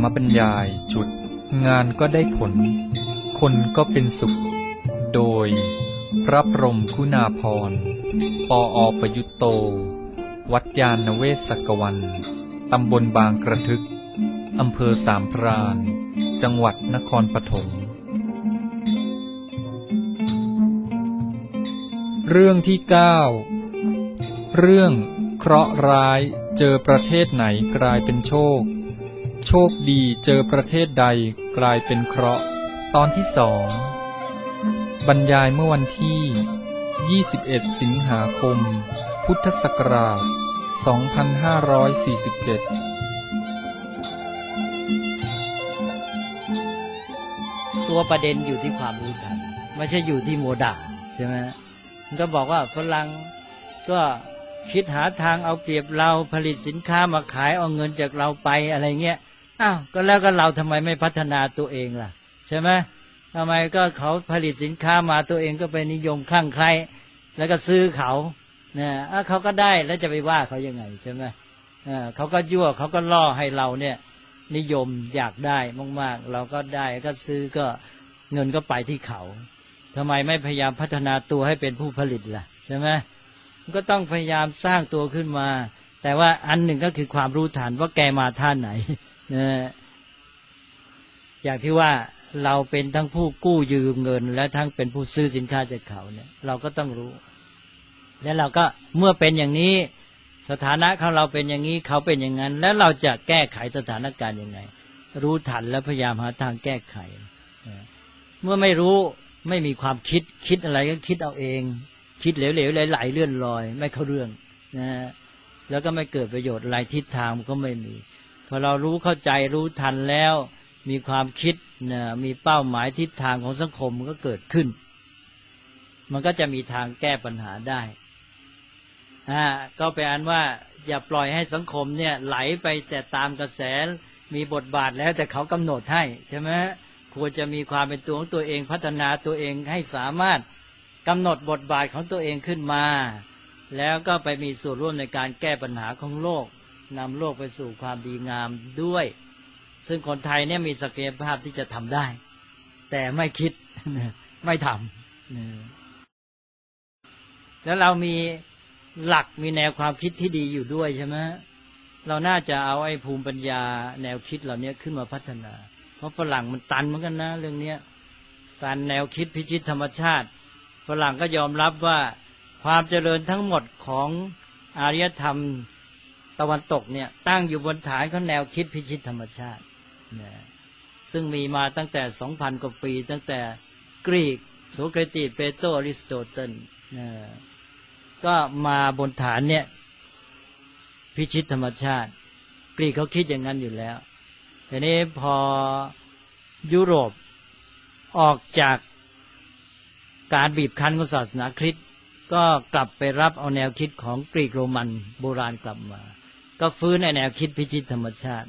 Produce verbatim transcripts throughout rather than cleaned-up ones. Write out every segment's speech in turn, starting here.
มบรรยายจุดงานก็ได้ผลคนก็เป็นสุขโดยพระพรหมคุณาภรณ์ปออประยุตโตวัดยาณเวศกวันตำบลบางกระทึกอำเภอสามพรานจังหวัดนครปฐมเรื่องที่เก้าเรื่องเคราะห์ร้ายเจอประเทศไหนกลายเป็นโชคโชคดีเจอประเทศใดกลายเป็นเคราะห์ตอนที่สองบรรยายเมื่อวันที่ยี่สิบเอ็ดสิงหาคมพุทธศักราชสองพันห้าร้อยสี่สิบเจ็ดตัวประเด็นอยู่ที่ความรู้ทันไม่ใช่อยู่ที่โมดาใช่ไหมมันก็บอกว่าฝรั่งก็คิดหาทางเอาเปรียบเราผลิตสินค้ามาขายเอาเงินจากเราไปอะไรเงี้ยอ้าวก็แล้วก็เราทำไมไม่พัฒนาตัวเองล่ะใช่ไหมทำไมก็เขาผลิตสินค้ามาตัวเองก็ไปนิยมคลั่งไคล้แล้วก็ซื้อเขาเนี่ยเขาก็ได้แล้วจะไปว่าเขายังไงใช่ไหมเขาก็ยั่วเขาก็ล่อให้เราเนี่ยนิยมอยากได้มากๆเราก็ได้ก็ซื้อก็เงินก็ไปที่เขาทำไมไม่พยายามพัฒนาตัวให้เป็นผู้ผลิตล่ะใช่ไหมก็ต้องพยายามสร้างตัวขึ้นมาแต่ว่าอันหนึ่งก็คือความรู้ทันว่าแกมาท่าไหนนะอย่างที่ว่าเราเป็นทั้งผู้กู้ยืมเงินและทั้งเป็นผู้ซื้อสินค้าจากเขาเนี่ยเราก็ต้องรู้แล้วเราก็เมื่อเป็นอย่างนี้สถานะของเราเป็นอย่างนี้เขาเป็นอย่างนั้นแล้วเราจะแก้ไขสถานการณ์ยังไงรู้ทันและพยายามหาทางแก้ไขเมื่อไม่รู้ไม่มีความคิดคิดอะไรก็คิดเอาเองคิดเหลวๆไหลๆเลื่อนลอยไม่เข้าเรื่องนะแล้วก็ไม่เกิดประโยชน์อะไรทิศทางมันก็ไม่มีพอเรารู้เข้าใจรู้ทันแล้วมีความคิดนะมีเป้าหมายทิศทางของสังคมมันก็เกิดขึ้นมันก็จะมีทางแก้ปัญหาได้อ่าก็เป็นอันว่าอย่าปล่อยให้สังคมเนี่ยไหลไปแต่ตามกระแสมีบทบาทแล้วแต่เขากำหนดให้ใช่ไหมควรจะมีความเป็นตัวของตัวเองพัฒนาตัวเองให้สามารถกำหนดบทบาทของตัวเองขึ้นมาแล้วก็ไปมีส่วนร่วมในการแก้ปัญหาของโลกนำโลกไปสู่ความดีงามด้วยซึ่งคนไทยเนี่ยมีศักยภาพที่จะทำได้แต่ไม่คิดไม่ทำแล้วเรามีหลักมีแนวความคิดที่ดีอยู่ด้วยใช่ไหมเราน่าจะเอาไอ้ภูมิปัญญาแนวคิดเหล่านี้ขึ้นมาพัฒนาเพราะฝรั่งมันตันเหมือนกันนะเรื่องนี้การแนวคิดพิชิตธรรมชาติฝรั่งก็ยอมรับว่าความเจริญทั้งหมดของอารยธรรมตะวันตกเนี่ยตั้งอยู่บนฐานของแนวคิดพิชิตธรรมชาตินะซึ่งมีมาตั้งแต่ สองพัน กว่าปีตั้งแต่กรีกโสเครติสเปโตรอริสโตเติลนะก็มาบนฐานเนี่ยพิชิตธรรมชาติกรีกเขาคิดอย่างนั้นอยู่แล้วทีนี้พอยุโรปออกจากการบีบคั้นของศาสนาคริสต์ก็กลับไปรับเอาแนวคิดของกรีกโรมันโบราณกลับมาก็ฟื้นในแนวคิดพิชิตธรรมชาติ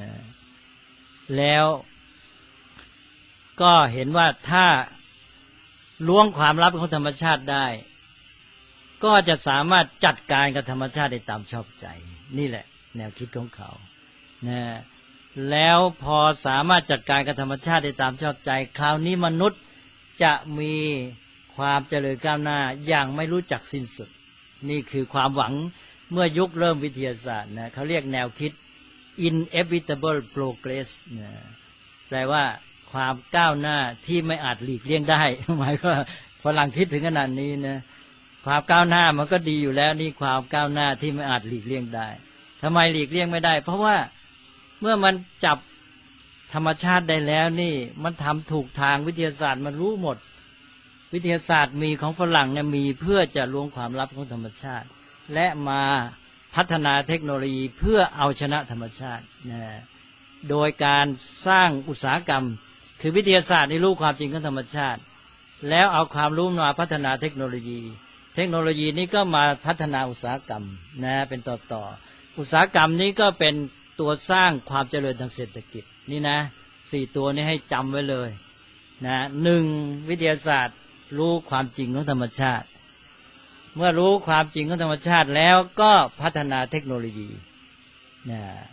แล้วก็เห็นว่าถ้าล้วงความลับของธรรมชาติได้ก็จะสามารถจัดการกับธรรมชาติได้ตามชอบใจนี่แหละแนวคิดของเขานะแล้วพอสามารถจัดการกับธรรมชาติได้ตามชอบใจคราวนี้มนุษย์จะมีความเจริญก้าวหน้าอย่างไม่รู้จักสิ้นสุดนี่คือความหวังเมื่อยุคเริ่มวิทยาศาสตร์นะเขาเรียกแนวคิด inevitable progress นะแปลว่าความก้าวหน้าที่ไม่อาจหลีกเลี่ยงได้หมายว่าฝรั่งคิดถึงขนาดนี้นะความก้าวหน้ามันก็ดีอยู่แล้วนี่ความก้าวหน้าที่ไม่อาจหลีกเลี่ยงได้ทำไมหลีกเลี่ยงไม่ได้เพราะว่าเมื่อมันจับธรรมชาติได้แล้วนี่มันทำถูกทางวิทยาศาสตร์มันรู้หมดวิทยาศาสตร์มีของฝรั่งเนี่ยมีเพื่อจะล้วงความลับของธรรมชาติและมาพัฒนาเทคโนโลยีเพื่อเอาชนะธรรมชาตินะโดยการสร้างอุตสาหกรรมคือวิทยาศาสตร์นี่รู้ความจริงของธรรมชาติแล้วเอาความรู้มาพัฒนาเทคโนโลยีเทคโนโลยีนี้ก็มาพัฒนาอุตสาหกรรมนะเป็นต่อต่ออุตสาหกรรมนี้ก็เป็นตัวสร้างความเจริญทางเศรษฐกิจนี่นะสี่ตัวนี้ให้จำไว้เลยนะหนึ่งวิทยาศาสตร์รู้ความจริงของธรรมชาติเมื่อรู้ความจริงของธรรมชาติแล้วก็พัฒนาเทคโนโลยีนะ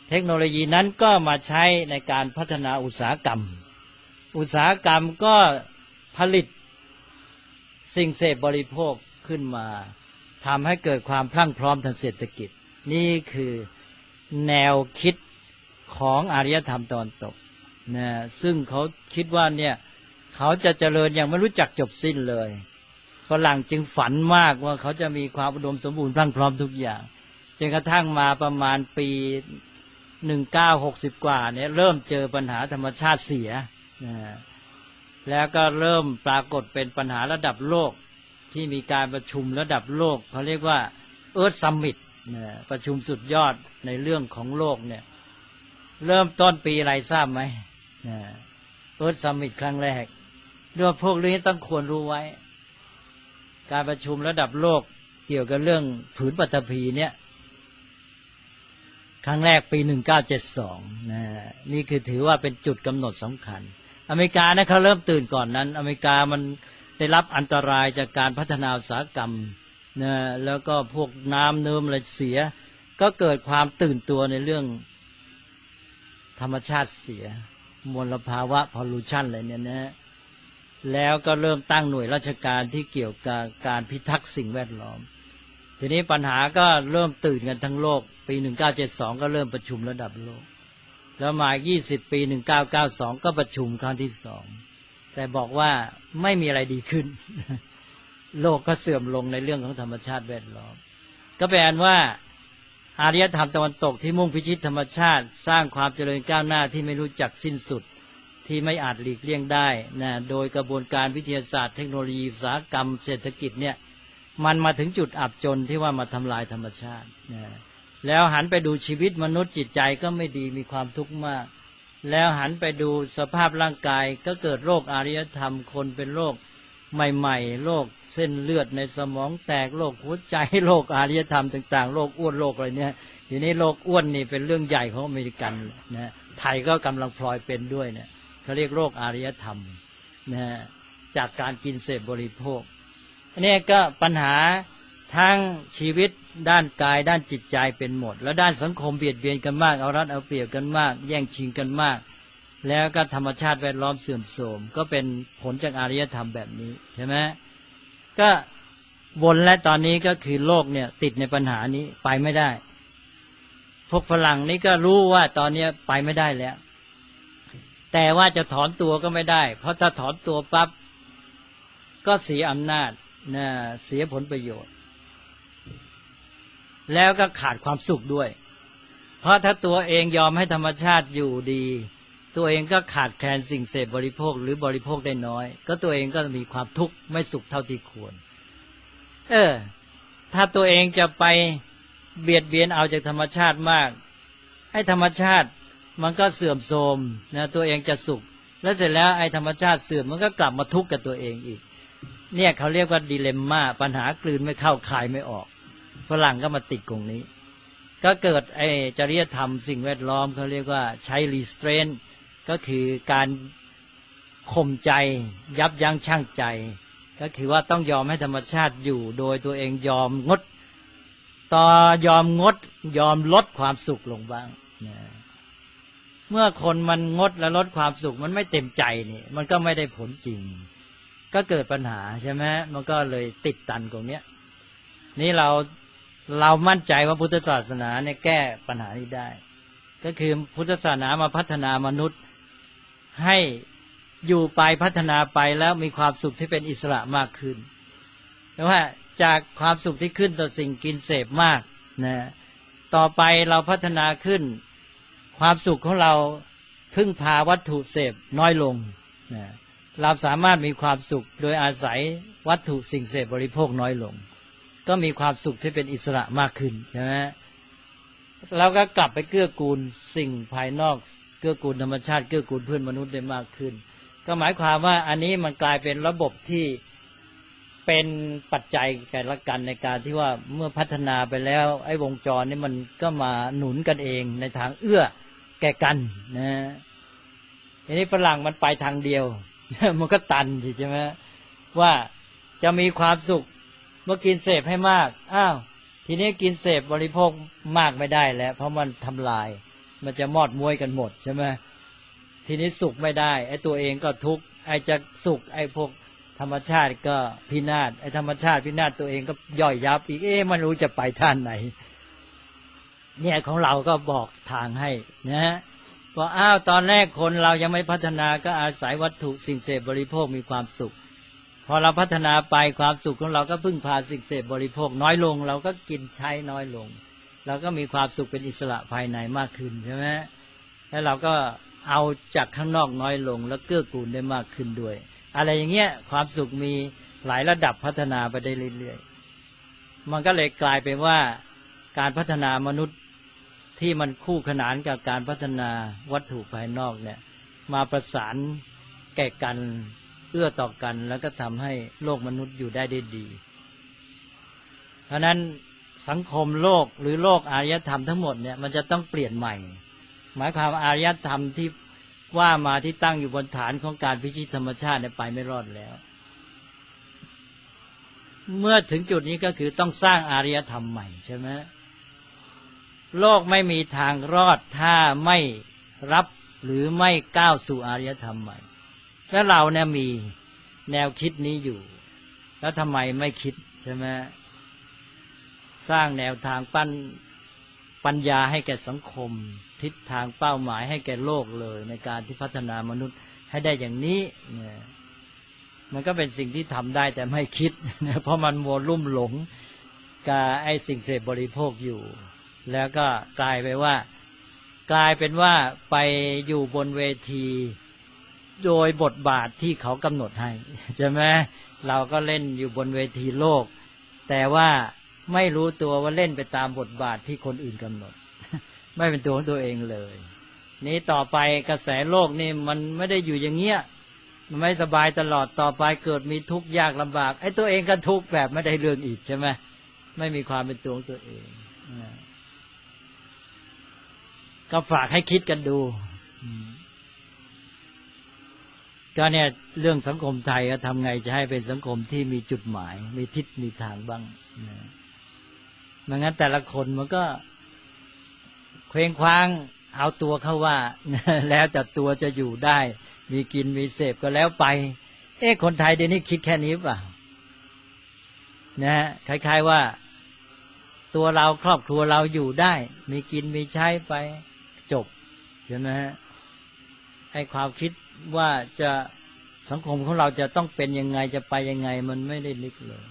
เทคโนโลยีนั้นก็มาใช้ในการพัฒนาอุตสาหกรรมอุตสาหกรรมก็ผลิตสิ่งเสพบริโภคขึ้นมาทำให้เกิดความพรั่งพร้อมทางเศรษฐกิจนี่คือแนวคิดของอารยธรรมตะวันตกนะซึ่งเขาคิดว่าเนี่ยเขาจะเจริญอย่างไม่รู้จักจบสิ้นเลยฝรั่งจึงฝันมากว่าเขาจะมีความอุดมสมบูรณ์พรั่งพร้อมทุกอย่างจนกระทั่งมาประมาณปีหนึ่งพันเก้าร้อยหกสิบกว่าเนี่ยเริ่มเจอปัญหาธรรมชาติเสียนะแล้วก็เริ่มปรากฏเป็นปัญหาระดับโลกที่มีการประชุมระดับโลกเขาเรียกว่า Earth Summit นะประชุมสุดยอดในเรื่องของโลกเนี่ยเริ่มต้นปีอะไรทราบไหมนะ Earth Summit ครั้งแรกด้วยพวกนี้ต้องควรรู้ไว้การประชุมระดับโลกเกี่ยวกับเรื่องผืนปฐพีเนี่ยครั้งแรกปีหนึ่งพันเก้าร้อยเจ็ดสิบสองนะนี่คือถือว่าเป็นจุดกำหนดสำคัญอเมริกานะเขาเริ่มตื่นก่อนนั้นอเมริกามันได้รับอันตรายจากการพัฒนาอุตสาหกรรมนะแล้วก็พวกน้ำเนิ้มอะไรเสียก็เกิดความตื่นตัวในเรื่องธรรมชาติเสียมลภาวะพอลูชันอะไรเนี่ยนะแล้วก็เริ่มตั้งหน่วยราชการที่เกี่ยวกับการพิทักษ์สิ่งแวดล้อมทีนี้ปัญหาก็เริ่มตื่นกันทั้งโลกปีหนึ่งพันเก้าร้อยเจ็ดสิบสองก็เริ่มประชุมระดับโลกแล้วมายี่สิบปีหนึ่งพันเก้าร้อยเก้าสิบสองก็ประชุมครั้งที่สองแต่บอกว่าไม่มีอะไรดีขึ้น โลกก็เสื่อมลงในเรื่องของธรรมชาติแวดล้อมก็แปลว่าอารยธรรมตะวันตกที่มุ่งพิชิตธรรมชาติสร้างความเจริญก้าวหน้าที่ไม่รู้จักสิ้นสุดที่ไม่อาจหลีกเลี่ยงได้นะโดยกระบวนการวิทยาศาสตร์เทคโนโลยีอุตสาหกรรมเศรษฐกิจเนี่ยมันมาถึงจุดอับจนที่ว่ามาทำลายธรรมชาตินะแล้วหันไปดูชีวิตมนุษย์จิตใจก็ไม่ดีมีความทุกข์มากแล้วหันไปดูสภาพร่างกายก็เกิดโรคอารยธรรมคนเป็นโรคใหม่ๆโรคเส้นเลือดในสมองแตกโรคหัวใจโรคอารยธรรมต่างๆโรคอ้วนโรคอะไรเนี่ยทีนี้โรคอ้วนนี่เป็นเรื่องใหญ่ของอเมริกันนะไทยก็กำลังพลอยเป็นด้วยเนี่ยเขาเรียกโรคอารยธรรมนะจากการกินเสพบริโภคอันนี้ก็ปัญหาทั้งชีวิตด้านกายด้านจิตใจเป็นหมดแล้วด้านสังคมเบียดเบียนกันมากเอารัดเอาเปรียบกันมากแย่งชิงกันมากแล้วก็ธรรมชาติแวดล้อมเสื่อมโทรมก็เป็นผลจากอารยธรรมแบบนี้ใช่ไหมก็วนและตอนนี้ก็คือโลกเนี่ยติดในปัญหานี้ไปไม่ได้พวกฝรั่งนี่ก็รู้ว่าตอนนี้ไปไม่ได้แล้วแต่ว่าจะถอนตัวก็ไม่ได้เพราะถ้าถอนตัวปั๊บก็เสียอำนาจนะเสียผลประโยชน์แล้วก็ขาดความสุขด้วยเพราะถ้าตัวเองยอมให้ธรรมชาติอยู่ดีตัวเองก็ขาดแคลนสิ่งเสพบริโภคหรือบริโภคได้น้อยก็ตัวเองก็มีความทุกข์ไม่สุขเท่าที่ควรเออถ้าตัวเองจะไปเบียดเบียนเอาจากธรรมชาติมากให้ธรรมชาติมันก็เสื่อมโทรมนะตัวเองจะสุขแล้วเสร็จแล้วไอ้ธรรมชาติเสื่อมมันก็กลับมาทุกข์กับตัวเองอีกเนี่ยเขาเรียกว่าดิเลมม่าปัญหากลืนไม่เข้าคายไม่ออกฝรั่งก็มาติดตรงนี้ก็เกิดไอ้จริยธรรมสิ่งแวดล้อมเขาเรียกว่าใช้รีสเตรนก็คือการข่มใจยับยั้งชั่งใจก็คือว่าต้องยอมให้ธรรมชาติอยู่โดยตัวเองยอมงดต่อยอมงดยอมลดความสุขลงบ้างนะเมื่อคนมันงดและลดความสุขมันไม่เต็มใจนี่มันก็ไม่ได้ผลจริงก็เกิดปัญหาใช่ไหมมันก็เลยติดตันตรงเนี้ยนี่เราเรามั่นใจว่าพุทธศาสนาเนี่ยแก้ปัญหานี้ได้ก็คือพุทธศาสนามาพัฒนามนุษย์ให้อยู่ไปพัฒนาไปแล้วมีความสุขที่เป็นอิสระมากขึ้นเพราะว่าจากความสุขที่ขึ้นต่อสิ่งกินเสพมากนะต่อไปเราพัฒนาขึ้นความสุขของเราพึ่งพาวัตถุเสพน้อยลงนะเราสามารถมีความสุขโดยอาศัยวัตถุสิ่งเสพบริโภคน้อยลงก็มีความสุขที่เป็นอิสระมากขึ้นใช่ไหมเราก็กลับไปเกื้อกูลสิ่งภายนอกเกื้อกูลธรรมชาติเกื้อกูลเพื่อนมนุษย์ได้มากขึ้นก็หมายความว่าอันนี้มันกลายเป็นระบบที่เป็นปัจจัยแก่ละกันในการที่ว่าเมื่อพัฒนาไปแล้วไอ้วงจรนี้มันก็มาหนุนกันเองในทางเอื้อแก่กันนะทีนี้ฝรั่งมันไปทางเดียวมันก็ตันใช่ไหมว่าจะมีความสุขเมื่อกินเสพให้มากอ้าวทีนี้กินเสพบริโภคมากไม่ได้แล้วเพราะมันทำลายมันจะมอดม้วยกันหมดใช่ไหมทีนี้สุขไม่ได้ไอ้ตัวเองก็ทุกข์ไอ้จะสุขไอ้พวกธรรมชาติก็พินาศไอ้ธรรมชาติพินาศตัวเองก็ย่อยยับอีกเอ๊ะมันรู้จะไปท่านไหนเนี่ยของเราก็บอกทางให้นะพออ้าวตอนแรกคนเรายังไม่พัฒนาก็อาศัยวัตถุสิ่งเสพบริโภคมีความสุขพอเราพัฒนาไปความสุขของเราก็พึ่งพาสิ่งเสพบริโภคน้อยลงเราก็กินใช้น้อยลงเราก็มีความสุขเป็นอิสระภายในมากขึ้นใช่ไหมแล้วเราก็เอาจากข้างนอกน้อยลงแล้วเกื้อกูลได้มากขึ้นด้วยอะไรอย่างเงี้ยความสุขมีหลายระดับพัฒนาไปได้เรื่อยๆมันก็เลยกลายเป็นว่าการพัฒนามนุษย์ที่มันคู่ขนานกับการพัฒนาวัตถุภายนอกเนี่ยมาประสานแก่กันเอื้อต่อกันแล้วก็ทำให้โลกมนุษย์อยู่ได้ได้ดีเพราะนั้นสังคมโลกหรือโลกอารยธรรมทั้งหมดเนี่ยมันจะต้องเปลี่ยนใหม่หมายความอารยธรรมที่ว่ามาที่ตั้งอยู่บนฐานของการพิชิตธรรมชาติเนี่ยไปไม่รอดแล้วเมื่อถึงจุดนี้ก็คือต้องสร้างอารยธรรมใหม่ใช่ไหมโลกไม่มีทางรอดถ้าไม่รับหรือไม่ก้าวสู่อารยธรรมใหม่แล้วเราเนี่ยมีแนวคิดนี้อยู่แล้วทำไมไม่คิดใช่ไหมสร้างแนวทางปั้นปัญญาให้แก่สังคมทิศทางเป้าหมายให้แก่โลกเลยในการที่พัฒนามนุษย์ให้ได้อย่างนี้เนี่ยมันก็เป็นสิ่งที่ทำได้แต่ไม่คิดเนี่ยเพราะมันมัวลุ่มหลงกับไอ้สิ่งเสพบริโภคอยู่แล้วก็กลายไปว่ากลายเป็นว่าไปอยู่บนเวทีโดยบทบาทที่เขากำหนดให้ใช่ไหมเราก็เล่นอยู่บนเวทีโลกแต่ว่าไม่รู้ตัวว่าเล่นไปตามบทบาทที่คนอื่นกำหนดไม่เป็นตัวของตัวเองเลยนี้ต่อไปกระแสโลกนี่มันไม่ได้อยู่อย่างเงี้ยมันไม่สบายตลอดต่อไปเกิดมีทุกข์ยากลำบากไอ้ตัวเองก็ทุกข์แบบไม่ได้เรื่องอีกใช่ไหมไม่มีความเป็นตัวของตัวเองก็ฝากให้คิดกันดูก็เนี่ยเรื่องสังคมไทยก็ทำไงจะให้เป็นสังคมที่มีจุดหมายมีทิศมีทางบ้างนะไม่งั้นแต่ละคนมันก็เคว้งคว้างเอาตัวเข้าว่าแล้วแต่ตัวจะอยู่ได้มีกินมีเสพก็แล้วไปเอ๊ะคนไทยเดี๋ยวนี้คิดแค่นี้เปล่านะคล้ายๆว่าตัวเราครอบครัวเราอยู่ได้มีกินมีใช้ไปจบใช่ไหมฮะให้ความคิดว่าจะสังคมของเราจะต้องเป็นยังไงจะไปยังไงมันไม่ได้นึกเลย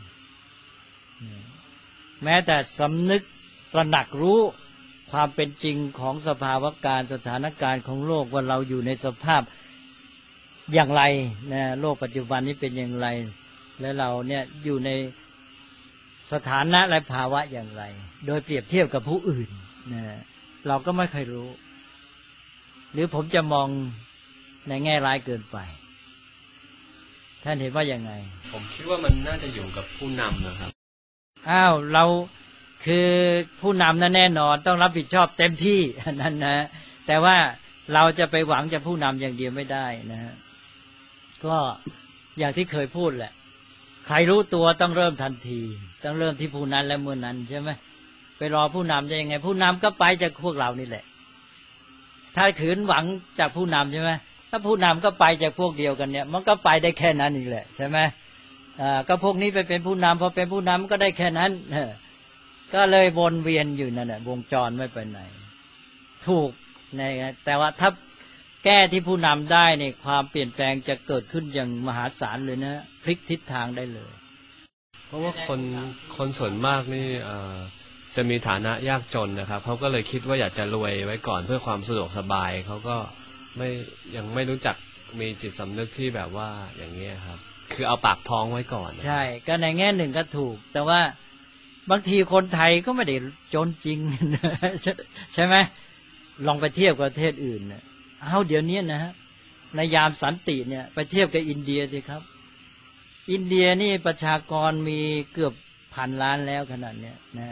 แม้แต่สำนึกตระหนักรู้ความเป็นจริงของสภาวะการสถานการณ์ของโลกว่าเราอยู่ในสภาพอย่างไรนะโลกปัจจุบันนี้เป็นอย่างไรและเราเนี่ยอยู่ในสถานะและภาวะอย่างไรโดยเปรียบเทียบกับผู้อื่นนะเราก็ไม่เคยรู้หรือผมจะมองในแง่ร้ายเกินไปท่านเห็นว่ายังไงผมคิดว่ามันน่าจะอยู่กับผู้นำนะครับอ้าวเราคือผู้นำนั้นแน่นอนต้องรับผิดชอบเต็มที่นั่นนะแต่ว่าเราจะไปหวังจะผู้นำอย่างเดียวไม่ได้นะฮะก็อย่างที่เคยพูดแหละใครรู้ตัวต้องเริ่มทันทีต้องเริ่มที่ผู้นั้นและเมื่อนั้นใช่ไหมไปรอผู้นำจะยังไงผู้นำก็ไปจากพวกเรานี่แหละถ้าขืนหวังจากผู้นำใช่ไหมถ้าผู้นำก็ไปจากพวกเดียวกันเนี่ยมันก็ไปได้แค่นั้นนี่แหละใช่ไหมอ่าก็พวกนี้ไปเป็นผู้นำพอเป็นผู้นำก็ได้แค่นั้นก็เลยวนเวียนอยู่นั่นแหละวงจรไม่ไปไหนถูกนะแต่ว่าถ้าแก้ที่ผู้นำได้เนี่ยความเปลี่ยนแปลงจะเกิดขึ้นอย่างมหาศาลเลยนะพลิกทิศทางได้เลยเพราะว่าคนคนส่วนมากนี่จะมีฐานะยากจนนะครับเขาก็เลยคิดว่าอยากจะรวยไว้ก่อนเพื่อความสะดวกสบายเขาก็ไม่ยังไม่รู้จักมีจิตสำนึกที่แบบว่าอย่างนี้ครับคือเอาปากท้องไว้ก่อนใช่ก็ในแง่หนึ่งก็ถูกแต่ว่าบางทีคนไทยก็ไม่ได้จนจริงใช่ไหมลองไปเทียบกับประเทศอื่นเอาเดี๋ยวนี้นะฮะในยามสันติเนี่ยไปเทียบกับอินเดียสิครับอินเดียนี่ประชากรมีเกือบพันล้านแล้วขนาดเนี้ยนะ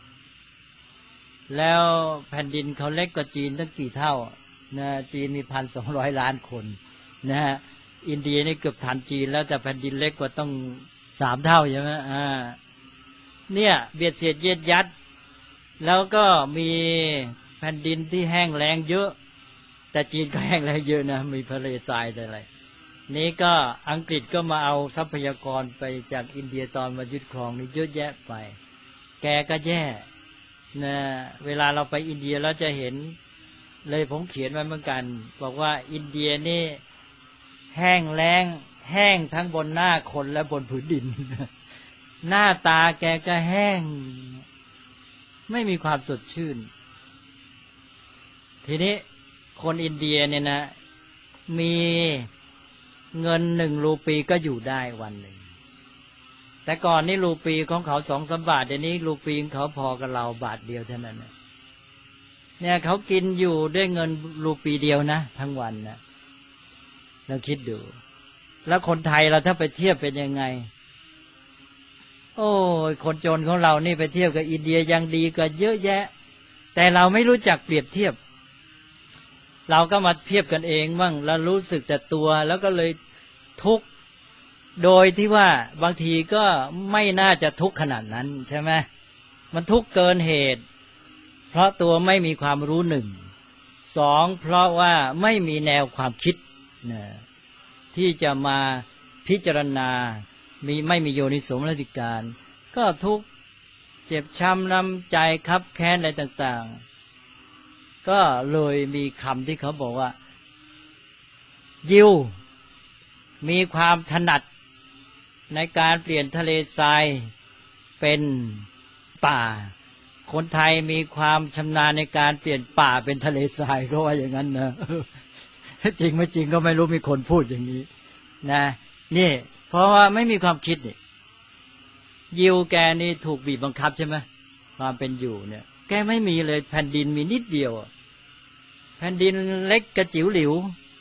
แล้วแผ่นดินเขาเล็กกว่าจีนตั้งกี่เท่านะจีนมีพันสองร้อยล้านคนนะฮะอินเดียนี่เกือบทันจีนแล้วแต่แผ่นดินเล็กกว่าต้องสามเท่าใช่ไหมอ่าเนี่ยเบียดเสียดเย็ดยัดแล้วก็มีแผ่นดินที่แห้งแล้งเยอะแต่จีนก็แห้งแล้งเยอะนะมีทะเลทรายอะไรนี้ก็อังกฤษก็มาเอาทรัพยากรไปจากอินเดียตอนมายึดครองนี่เยอะแยะไปแกก็แย่นะเวลาเราไปอินเดียเราจะเห็นเลยผมเขียนไว้เหมือนกันบอกว่าอินเดียนี่แห้งแล้งแห้งทั้งบนหน้าคนและบนผืนดิน หน้าตาแกก็แห้งไม่มีความสดชื่นทีนี้คนอินเดียเนี่ยนะมีเงินหนึ่งรูปีก็อยู่ได้วันหนึ่งแต่ก่อนนี่รูปีของเขาสองสามบาทเดี๋ยวนี้รูปีของเขาพอกับเราบาทเดียวเท่านั้นนะเนี่ยเขากินอยู่ด้วยเงินรูปีเดียวนะทั้งวันนะเราคิดดูแล้วคนไทยเราถ้าไปเทียบเป็นยังไงโอ้ยคนจนของเรานี่ไปเทียบกับอินเดียยังดีกว่าเยอะแยะแต่เราไม่รู้จักเปรียบเทียบเราก็มาเทียบกันเองบ้างแล้วรู้สึกแต่ตัวแล้วก็เลยทุกข์โดยที่ว่าบางทีก็ไม่น่าจะทุกข์ขนาดนั้นใช่ไหมมันทุกข์เกินเหตุเพราะตัวไม่มีความรู้หนึ่งสองเพราะว่าไม่มีแนวความคิดนะที่จะมาพิจารณามีไม่มีโยนิโสมนสิการก็ทุกข์เจ็บช้ำน้ำใจคับแค้นอะไรต่างๆก็เลยมีคำที่เขาบอกว่ายิวมีความถนัดในการเปลี่ยนทะเลทรายเป็นป่าคนไทยมีความชำนาญในการเปลี่ยนป่าเป็นทะเลทรายก็ว่าอย่างนั้นนะจริงไม่จริงก็ไม่รู้มีคนพูดอย่างนี้นะนี่เพราะว่าไม่มีความคิดนี่ยิวแกนี่ถูกบีบบังคับใช่ไหมความเป็นอยู่เนี่ยแกไม่มีเลยแผ่นดินมีนิดเดียวแผ่นดินเล็กกระจิ๋วหลิว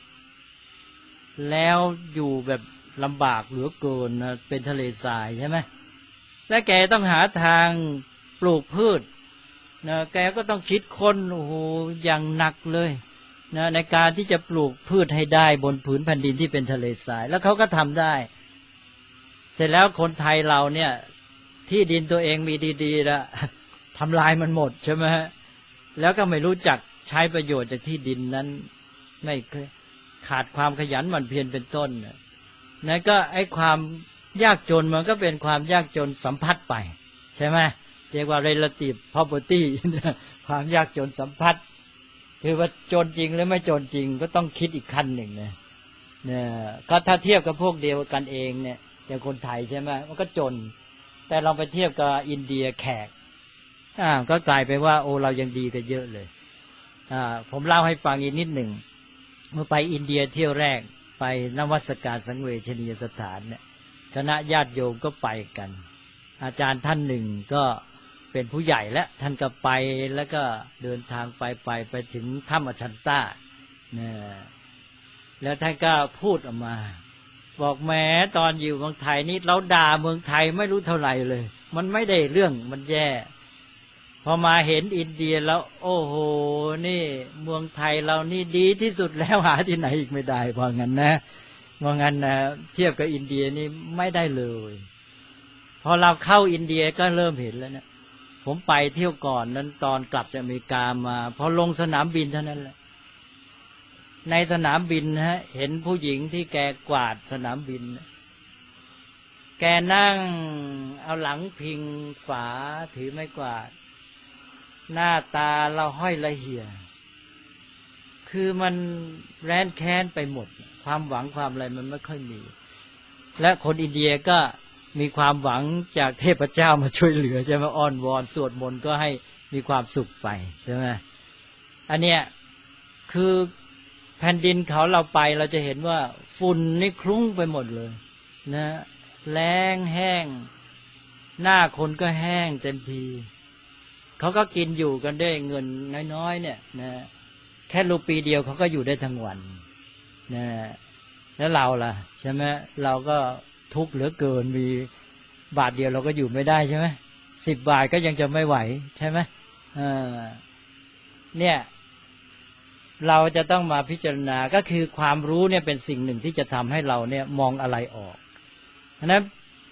แล้วอยู่แบบลำบากเหลือเกินนะเป็นทะเลทรายใช่ไหมและแกต้องหาทางปลูกพืชนะแกก็ต้องคิดค้นโอ้โหอย่างหนักเลยนะในการที่จะปลูกพืชให้ได้บนผืนแผ่นดินที่เป็นทะเลทรายแล้วเขาก็ทำได้เสร็จแล้วคนไทยเราเนี่ยที่ดินตัวเองมีดีๆแล้วทำลายมันหมดใช่ไหมแล้วก็ไม่รู้จักใช้ประโยชน์จากที่ดินนั้นไม่ขาดความขยันหมั่นเพียรเป็นต้นนั่นก็ไอ้ความยากจนมันก็เป็นความยากจนสัมพัทธ์ไปใช่ไหมเรียกว่า relative property ความยากจนสัมพัทธ์คือว่าจนจริงหรือไม่จนจริงก็ต้องคิดอีกขั้นหนึ่งนะเนี่ยก็ถ้าเทียบกับพวกเดียวกันเองเนี่ยอย่างคนไทยใช่ไหมมันก็จนแต่เราไปเทียบกับอินเดียแขกอ่าก็กลายไปว่าโอ้เรายังดีกันเยอะเลยอ่าผมเล่าให้ฟังอีกนิดหนึ่งเมื่อไปอินเดียเที่ยวแรกไปนมัสการสังเวชนียสถานเนี่ยคณะญาติโยมก็ไปกันอาจารย์ท่านหนึ่งก็เป็นผู้ใหญ่แล้วท่านก็ไปแล้วก็เดินทางไปไปไปถึงถ้ำอชันตาเนี่ยแล้วท่านก็พูดออกมาบอกแม้ตอนอยู่เมืองไทยนี่เราด่าเมืองไทยไม่รู้เท่าไหร่เลยมันไม่ได้เรื่องมันแย่พอมาเห็นอินเดียแล้วโอ้โหนี่เมืองไทยเรานี่ดีที่สุดแล้วหาที่ไหนอีกไม่ได้ว่างั้นนะว่างั้นนะเทียบกับอินเดียนี่ไม่ได้เลยพอเราเข้าอินเดียก็เริ่มเห็นแล้วนะผมไปเที่ยวก่อนนั้นตอนกลับจากอเมริกามาพอลงสนามบินเท่านั้นแหละในสนามบินฮะเห็นผู้หญิงที่แกกวาดสนามบินแกนั่งเอาหลังพิงฝาถือไม้กวาดหน้าตาเราห้อยละเหี่ยคือมันแร้นแค้นไปหมดความหวังความอะไรมันไม่ค่อยมีและคนอินเดียก็มีความหวังจากเทพเจ้ามาช่วยเหลือใช่ไหมอ้อนวอนสวดมนต์ก็ให้มีความสุขไปใช่ไหมอันเนี้ยคือแผ่นดินเขาเราไปเราจะเห็นว่าฝุ่นนี่คลุ้งไปหมดเลยนะแล้งแห้งหน้าคนก็แห้งเต็มทีเขาก็กินอยู่กันด้วยเงินน้อยๆเนี่ยนะแค่รูปีเดียวเขาก็อยู่ได้ทั้งวันนะแล้วเราล่ะใช่ไหมเราก็ทุกข์เหลือเกินมีบาทเดียวเราก็อยู่ไม่ได้ใช่ไหมสิบบาทก็ยังจะไม่ไหวใช่ไหมเออเนี่ยเราจะต้องมาพิจารณาก็คือความรู้เนี่ยเป็นสิ่งหนึ่งที่จะทำให้เราเนี่ยมองอะไรออกเพราะนั้น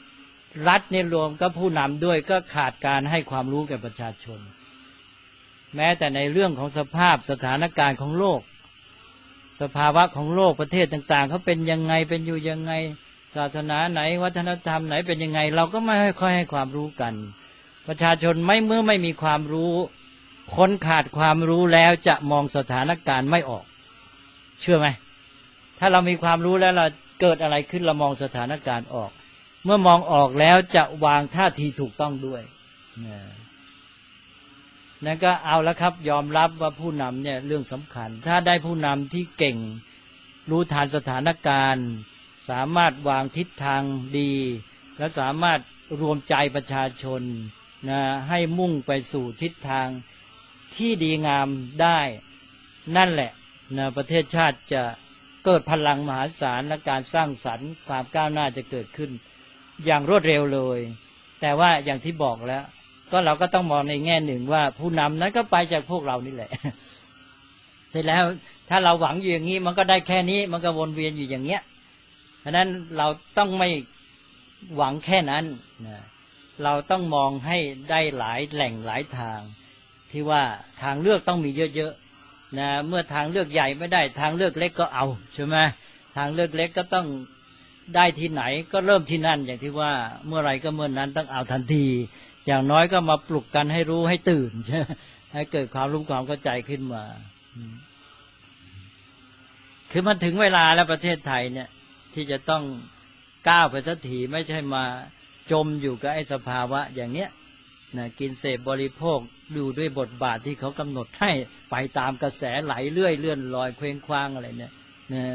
รัฐเนี่ยรวมก็ผู้นำด้วยก็ขาดการให้ความรู้แก่ประชาชนแม้แต่ในเรื่องของสภาพสถานการณ์ของโลกสภาวะของโลกประเทศต่างๆเขาเป็นยังไงเป็นอยู่ยังไงศาสนาไหนวัฒนธรรมไหนเป็นยังไงเราก็ไม่ค่อยให้ความรู้กันประชาชนไม่เมื่อไม่มีความรู้คนขาดความรู้แล้วจะมองสถานการณ์ไม่ออกเชื่อไหมถ้าเรามีความรู้แล้วเราเกิดอะไรขึ้นเรามองสถานการณ์ออกเมื่อมองออกแล้วจะวางท่าทีถูกต้องด้วยนั่นก็เอาแล้วครับยอมรับว่าผู้นำเนี่ยเรื่องสำคัญถ้าได้ผู้นำที่เก่งรู้ทันสถานการณ์สามารถวางทิศทางดีและสามารถรวมใจประชาชนนะให้มุ่งไปสู่ทิศทางที่ดีงามได้นั่นแหละนะประเทศชาติจะเกิดพลังมหาศาลและการสร้างสรรค์ความก้าวหน้าจะเกิดขึ้นอย่างรวดเร็วเลยแต่ว่าอย่างที่บอกแล้วก็เราก็ต้องมองในแง่หนึ่งว่าผู้นำนั้นก็ไปจากพวกเรานี่แหละเสร็จแล้วถ้าเราหวังอยู่อย่างนี้มันก็ได้แค่นี้มันก็วนเวียนอยู่อย่างเงี้ยเพราะนั้นเราต้องไม่หวังแค่นั้นนะเราต้องมองให้ได้หลายแหล่งหลายทางที่ว่าทางเลือกต้องมีเยอะๆนะเมื่อทางเลือกใหญ่ไม่ได้ทางเลือกเล็กก็เอาใช่ไหมทางเลือกเล็กก็ต้องได้ที่ไหนก็เริ่มที่นั่นอย่างที่ว่าเมื่อไรก็เมื่อนั้นต้องเอาทันทีอย่างน้อยก็มาปลุกกันให้รู้ให้ตื่นใช่ให้เกิดความรู้ความเข้าใจขึ้นมาคือมันถึงเวลาแล้วประเทศไทยเนี่ยที่จะต้องก้าวไปสักทีไม่ใช่มาจมอยู่กับไอ้สภาวะอย่างเนี้ยนะกินเสพบริโภคดูด้วยบทบาทที่เขากำหนดให้ไปตามกระแสไหลเรื่อยเลื่อนลอยเคว้งคว้างอะไรเนี่ยนะ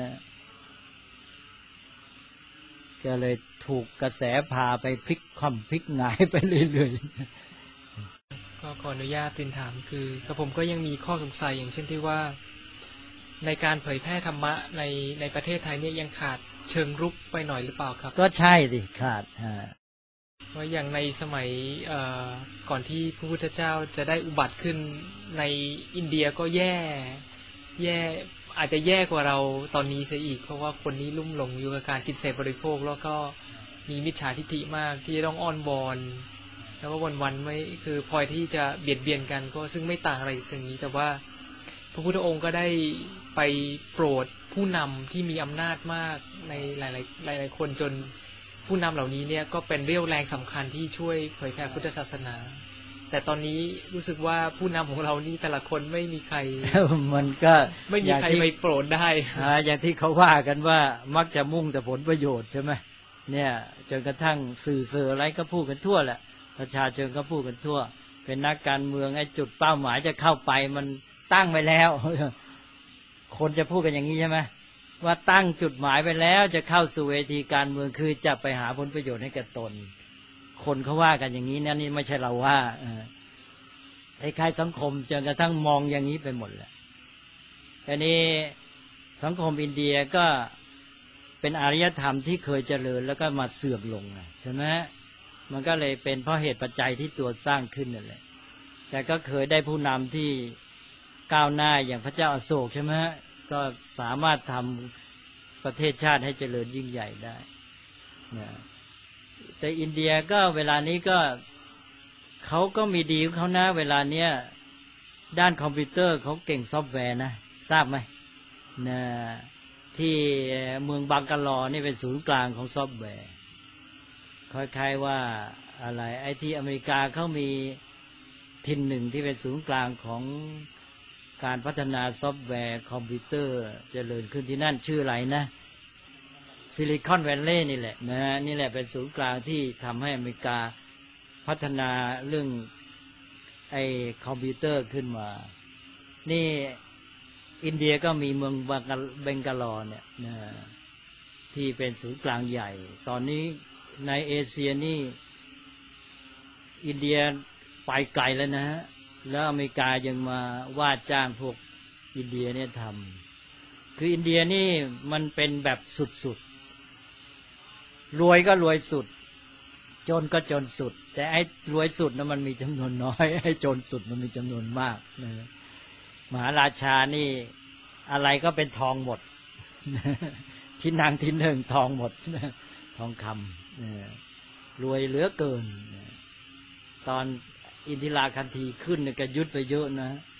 ก็เลยถูกกระแสพาไปพลิกคว่ำพลิกหงายไปเรื่อยๆก็ขออนุญาตเรียนถามคือกระผมก็ยังมีข้อสงสัยอย่างเช่นที่ว่าในการเผยแพร่ธรรมะในในประเทศไทยเนี่ยยังขาดเชิงรุกไปหน่อยหรือเปล่าครับก็ใช่สิขาดฮะว่าอย่างในสมัยก่อนที่พระพุทธเจ้าจะได้อุบัติขึ้นในอินเดียก็แย่แย่อาจจะแย่กว่าเราตอนนี้ซะอีกเพราะว่าคนนี้ลุ่มหลงอยู่กับการกินเสพบริโภคแล้วก็มีมิจฉาทิฏฐิมากที่ต้องอ้อนวอนแล้วก็วันๆไม่คือพลอยที่จะเบียดเบียนกันก็ซึ่งไม่ต่างอะไรจากนี้แต่ว่าพระพุทธองค์ก็ได้ไปโปรดผู้นำที่มีอำนาจมากในหลายๆหลายๆคนจนผู้นำเหล่านี้เนี่ยก็เป็นเรี่ยวแรงสำคัญที่ช่วยเผยแผ่พุทธศาสนาแต่ตอนนี้รู้สึกว่าผู้นำของเรานี่แต่ละคนไม่มีใครมันก็ไม่มีใครไปโปรดได้อย่างที่เขาว่ากันว่ามักจะมุ่งแต่ผลประโยชน์ใช่ไหมเนี่ยจนกระทั่งสื่อเสืออะไรก็พูดกันทั่วแหละประชาชนก็พูดกันทั่วเป็นนักการเมืองไอ้จุดเป้าหมายจะเข้าไปมันตั้งไว้แล้วคนจะพูดกันอย่างนี้ใช่ไหมว่าตั้งจุดหมายไปแล้วจะเข้าสู่เวทีการเมืองคือจะไปหาผลประโยชน์ให้แก่ตนคนเขาว่ากันอย่างนี้นะนี่ไม่ใช่เราว่าคล้ายๆสังคมจนกระทั่งมองอย่างนี้ไปหมดแหละทีนี้สังคมอินเดียก็เป็นอารยธรรมที่เคยเจริญแล้วก็มาเสื่อมลงใช่ไหมมันก็เลยเป็นเพราะเหตุปัจจัยที่ตัวสร้างขึ้นนั่นแหละแต่ก็เคยได้ผู้นำที่ก้าวหน้าอย่างพระเจ้าอโศกใช่ไหมก็สามารถทำประเทศชาติให้เจริญยิ่งใหญ่ได้นะแต่อินเดียก็เวลานี้ก็เขาก็มีดีของเขานะเวลาเนี้ยด้านคอมพิวเตอร์เขาเก่งซอฟต์แวร์นะทราบไหมนะที่เมืองบังกาลอนี่เป็นศูนย์กลางของซอฟต์แวร์คล้ายๆว่าอะไรไอ้ที่อเมริกาเขามีทินหนึ่งที่เป็นศูนย์กลางของการพัฒนาซอฟต์แวร์คอมพิวเตอร์เจริญขึ้นที่นั่นชื่ออะไรนะซิลิคอนแวลลีย์นี่แหละนะนี่แหละเป็นศูนย์กลางที่ทำให้อเมริกาพัฒนาเรื่องไอ้คอมพิวเตอร์ขึ้นมานี่อินเดียก็มีเมืองเบงกาลอเนี่ยนะที่เป็นศูนย์กลางใหญ่ตอนนี้ในเอเชียนี่อินเดียไปไกลแล้วนะฮะแล้วอเมริกายังมาว่าจ้างพวกอินเดียเนี่ยทำคืออินเดียนี่มันเป็นแบบสุดๆรวยก็รวยสุดจนก็จนสุดแต่ไอ้รวยสุดนะมันมีจำนวนน้อยไอ้จนสุดมันมีจำนวนมากนะมหาราชานี่อะไรก็เป็นทองหมดที่นางที่หนึ่งทองหมดทองคำรวยเหลือเกินตอนอินทิราคันธีขึ้นเนี่ยก็ยุดไปเยอะนะ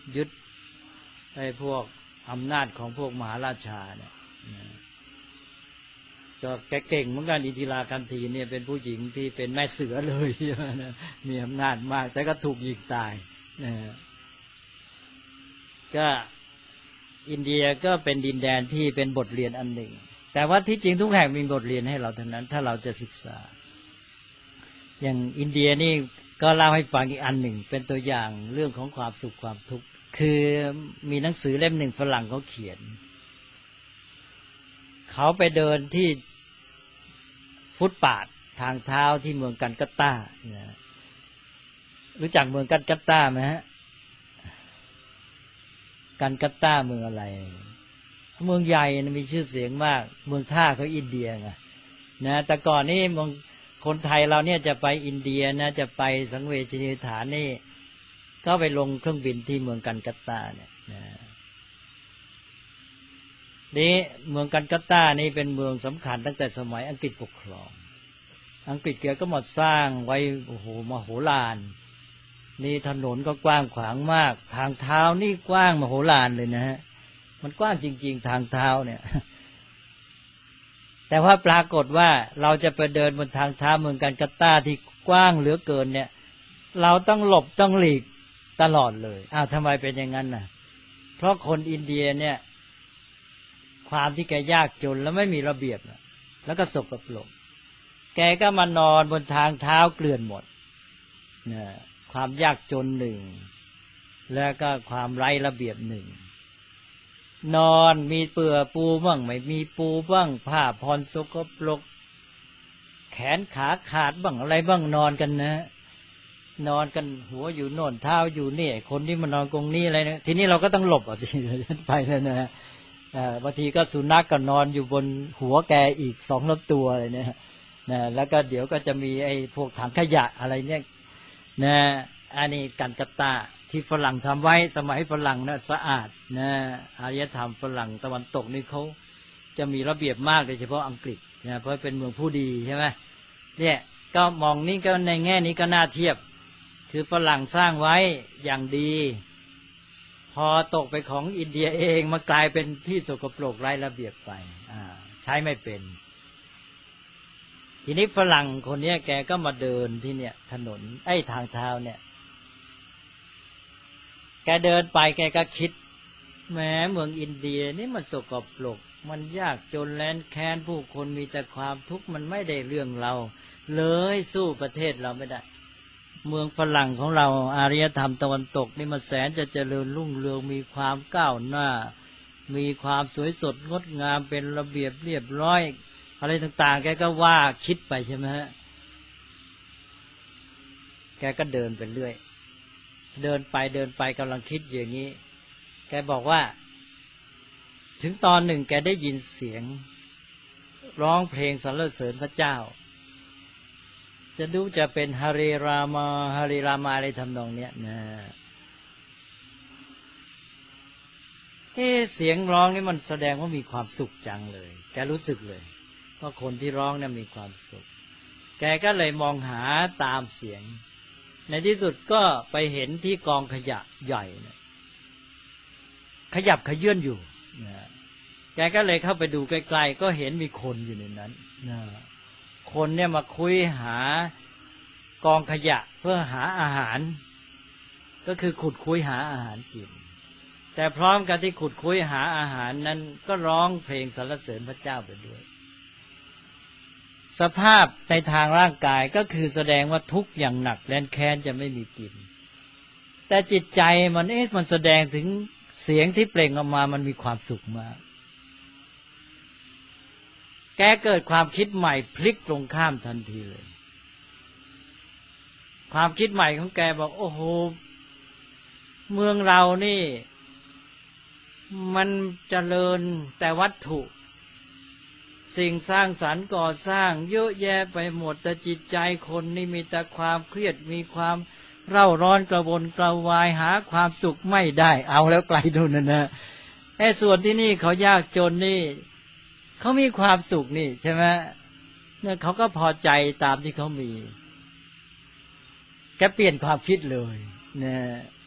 ยึดไอ้พวกอำนาจของพวกมหาราชาเนี่ยก็แกเก่งเหมือนกันอินทิราคันธีเนี่ยเป็นผู้หญิงที่เป็นแม่เสือเลยมีอำนาจมากแต่ก็ถูกยิงตายนะก็อินเดียก็เป็นดินแดนที่เป็นบทเรียนอันหนึ่งแต่ว่าที่จริงทุกแห่งมีบทเรียนให้เราทั้งนั้นถ้าเราจะศึกษาอย่างอินเดียนี่ก็เล่าให้ฟังอีกอันหนึ่งเป็นตัวอย่างเรื่องของความสุขความทุกข์คือมีหนังสือเล่มหนึ่งฝรั่งเขาเขียนเขาไปเดินที่ฟุตบาททางเท้าที่เมืองกันกัตตารู้จักเมืองกันกัตตาไหมฮะกันกัตตาเมืองอะไรเมืองใหญ่มีชื่อเสียงมากเมืองท่าเขาอินเดียไงนะแต่ก่อนนี่เมืองคนไทยเราเนี่ยจะไปอินเดียนะจะไปสังเวชนียสถานนี่ก็ไปลงเครื่องบินที่เมืองกันกัตตาเนี่ยนะนี่เมืองกันกัตตานี่เป็นเมืองสำคัญตั้งแต่สมัยอังกฤษปกครองอังกฤษเกี่ยวก็มาสร้างไว้โอ้โหมโหฬารนี่ถนนก็กว้างขวางมากทางเท้านี่กว้างมโหฬารเลยนะฮะมันกว้างจริงๆทางเท้าเนี่ยแต่ว่าปรากฏว่าเราจะไปเดินบนทางเท้าเมืองกันกัตตาที่กว้างเหลือเกินเนี่ยเราต้องหลบต้องหลีกตลอดเลยอ้าวทำไมเป็นอย่างนั้นน่ะเพราะคนอินเดียเนี่ยความที่แกยากจนแล้วไม่มีระเบียบแล้วก็สกปรกแกก็มานอนบนทางเท้าเกลื่อนหมดเนี่ยความยากจนหนึ่งแล้วก็ความไร้ระเบียบหนึ่งนอนมีเปื่อปูบ้างไม่มีปูบ้างผ้าผ่อนสกปรกแขนขาขาดบ้างอะไรบ้างนอนกันนะนอนกันหัวอยู่โน่นเท้าอยู่นี่คนที่มานอนตรงนี้อะไรนะทีนี้เราก็ต้องหลบอ่ะสิไปเลยนะบางทีก็สุนัขก็นอนอยู่บนหัวแกอีกสองลำตัวเลยนะนะแล้วก็เดี๋ยวก็จะมีไอ้พวกถังขยะอะไรเนี่ยนะอันนี้กันกัตตาที่ฝรั่งทำไว้สมัยฝรั่งนะสะอาดนะอารยธรรมฝรั่งตะวันตกนี่เขาจะมีระเบียบมากโดยเฉพาะอังกฤษนะเพราะเป็นเมืองผู้ดีใช่ไหมเนี่ยก็มองนี่ก็ในแง่นี้ก็น่าเทียบคือฝรั่งสร้างไว้อย่างดีพอตกไปของอินเดียเองมากลายเป็นที่สกปรกไร้ระเบียบไปใช้ไม่เป็นทีนี้ฝรั่งคนนี้แกก็มาเดินที่เนี่ยถนนไอ้ทางเท้าเนี่ยแกเดินไปแกก็คิดแหมเมืองอินเดียนี่มันสกปรกมันยากจนแร้นแค้นผู้คนมีแต่ความทุกข์มันไม่ได้เรื่องเราเลยสู้ประเทศเราไม่ได้เมืองฝรั่งของเราอารยธรรมตะวันตกนี่มันแสนจะเจริญรุ่งเรืองมีความก้าวหน้ามีความสวยสดงดงามเป็นระเบียบเรียบร้อยอะไรต่างๆแกก็ว่าคิดไปใช่ไหมฮะแกก็เดินไปเรื่อยเดินไปเดินไปกำลังคิดอย่างนี้แกบอกว่าถึงตอนหนึ่งแกได้ยินเสียงร้องเพลงสรรเสริญพระเจ้าจะดูจะเป็นฮาเรรามาฮาเรรามาอะไรทำนองเนี้ยนะเอ๊ะเสียงร้องนี่มันแสดงว่ามีความสุขจังเลยแกรู้สึกเลยว่าคนที่ร้องเนี่ยมีความสุขแกก็เลยมองหาตามเสียงในที่สุดก็ไปเห็นที่กองขยะใหญ่นะขยับขยื่นอยู่นะแกก็เลยเข้าไปดูใกล้ๆก็เห็นมีคนอยู่ในนั้นนะคนเนี่ยมาคุยหากองขยะเพื่อหาอาหารก็คือขุดคุยหาอาหารกินแต่พร้อมกันที่ขุดคุยหาอาหารนั้นก็ร้องเพลงสรรเสริญพระเจ้าไปด้วยสภาพในทางร่างกายก็คือแสดงว่าทุกข์อย่างหนักแร้นแค้นจะไม่มีกินแต่จิตใจมันเอ๊ะมันแสดงถึงเสียงที่เปล่งออกมามันมีความสุขมากแกเกิดความคิดใหม่พลิกตรงข้ามทันทีเลยความคิดใหม่ของแกบอกโอ้โหเมืองเรานี่มันเจริญแต่วัตถุสิ่งสร้างสรรค์ก่อสร้างเยอะแยะไปหมดแต่จิตใจคนนี่มีแต่ความเครียดมีความเร่าร้อนกระวนกระวายหาความสุขไม่ได้เอาแล้วไกลดูนะนะไอ้ส่วนที่นี่เขายากจนนี่เขามีความสุขนี่ใช่ไหมเนี่ยเขาก็พอใจตามที่เขามีแกเปลี่ยนความคิดเลยนะ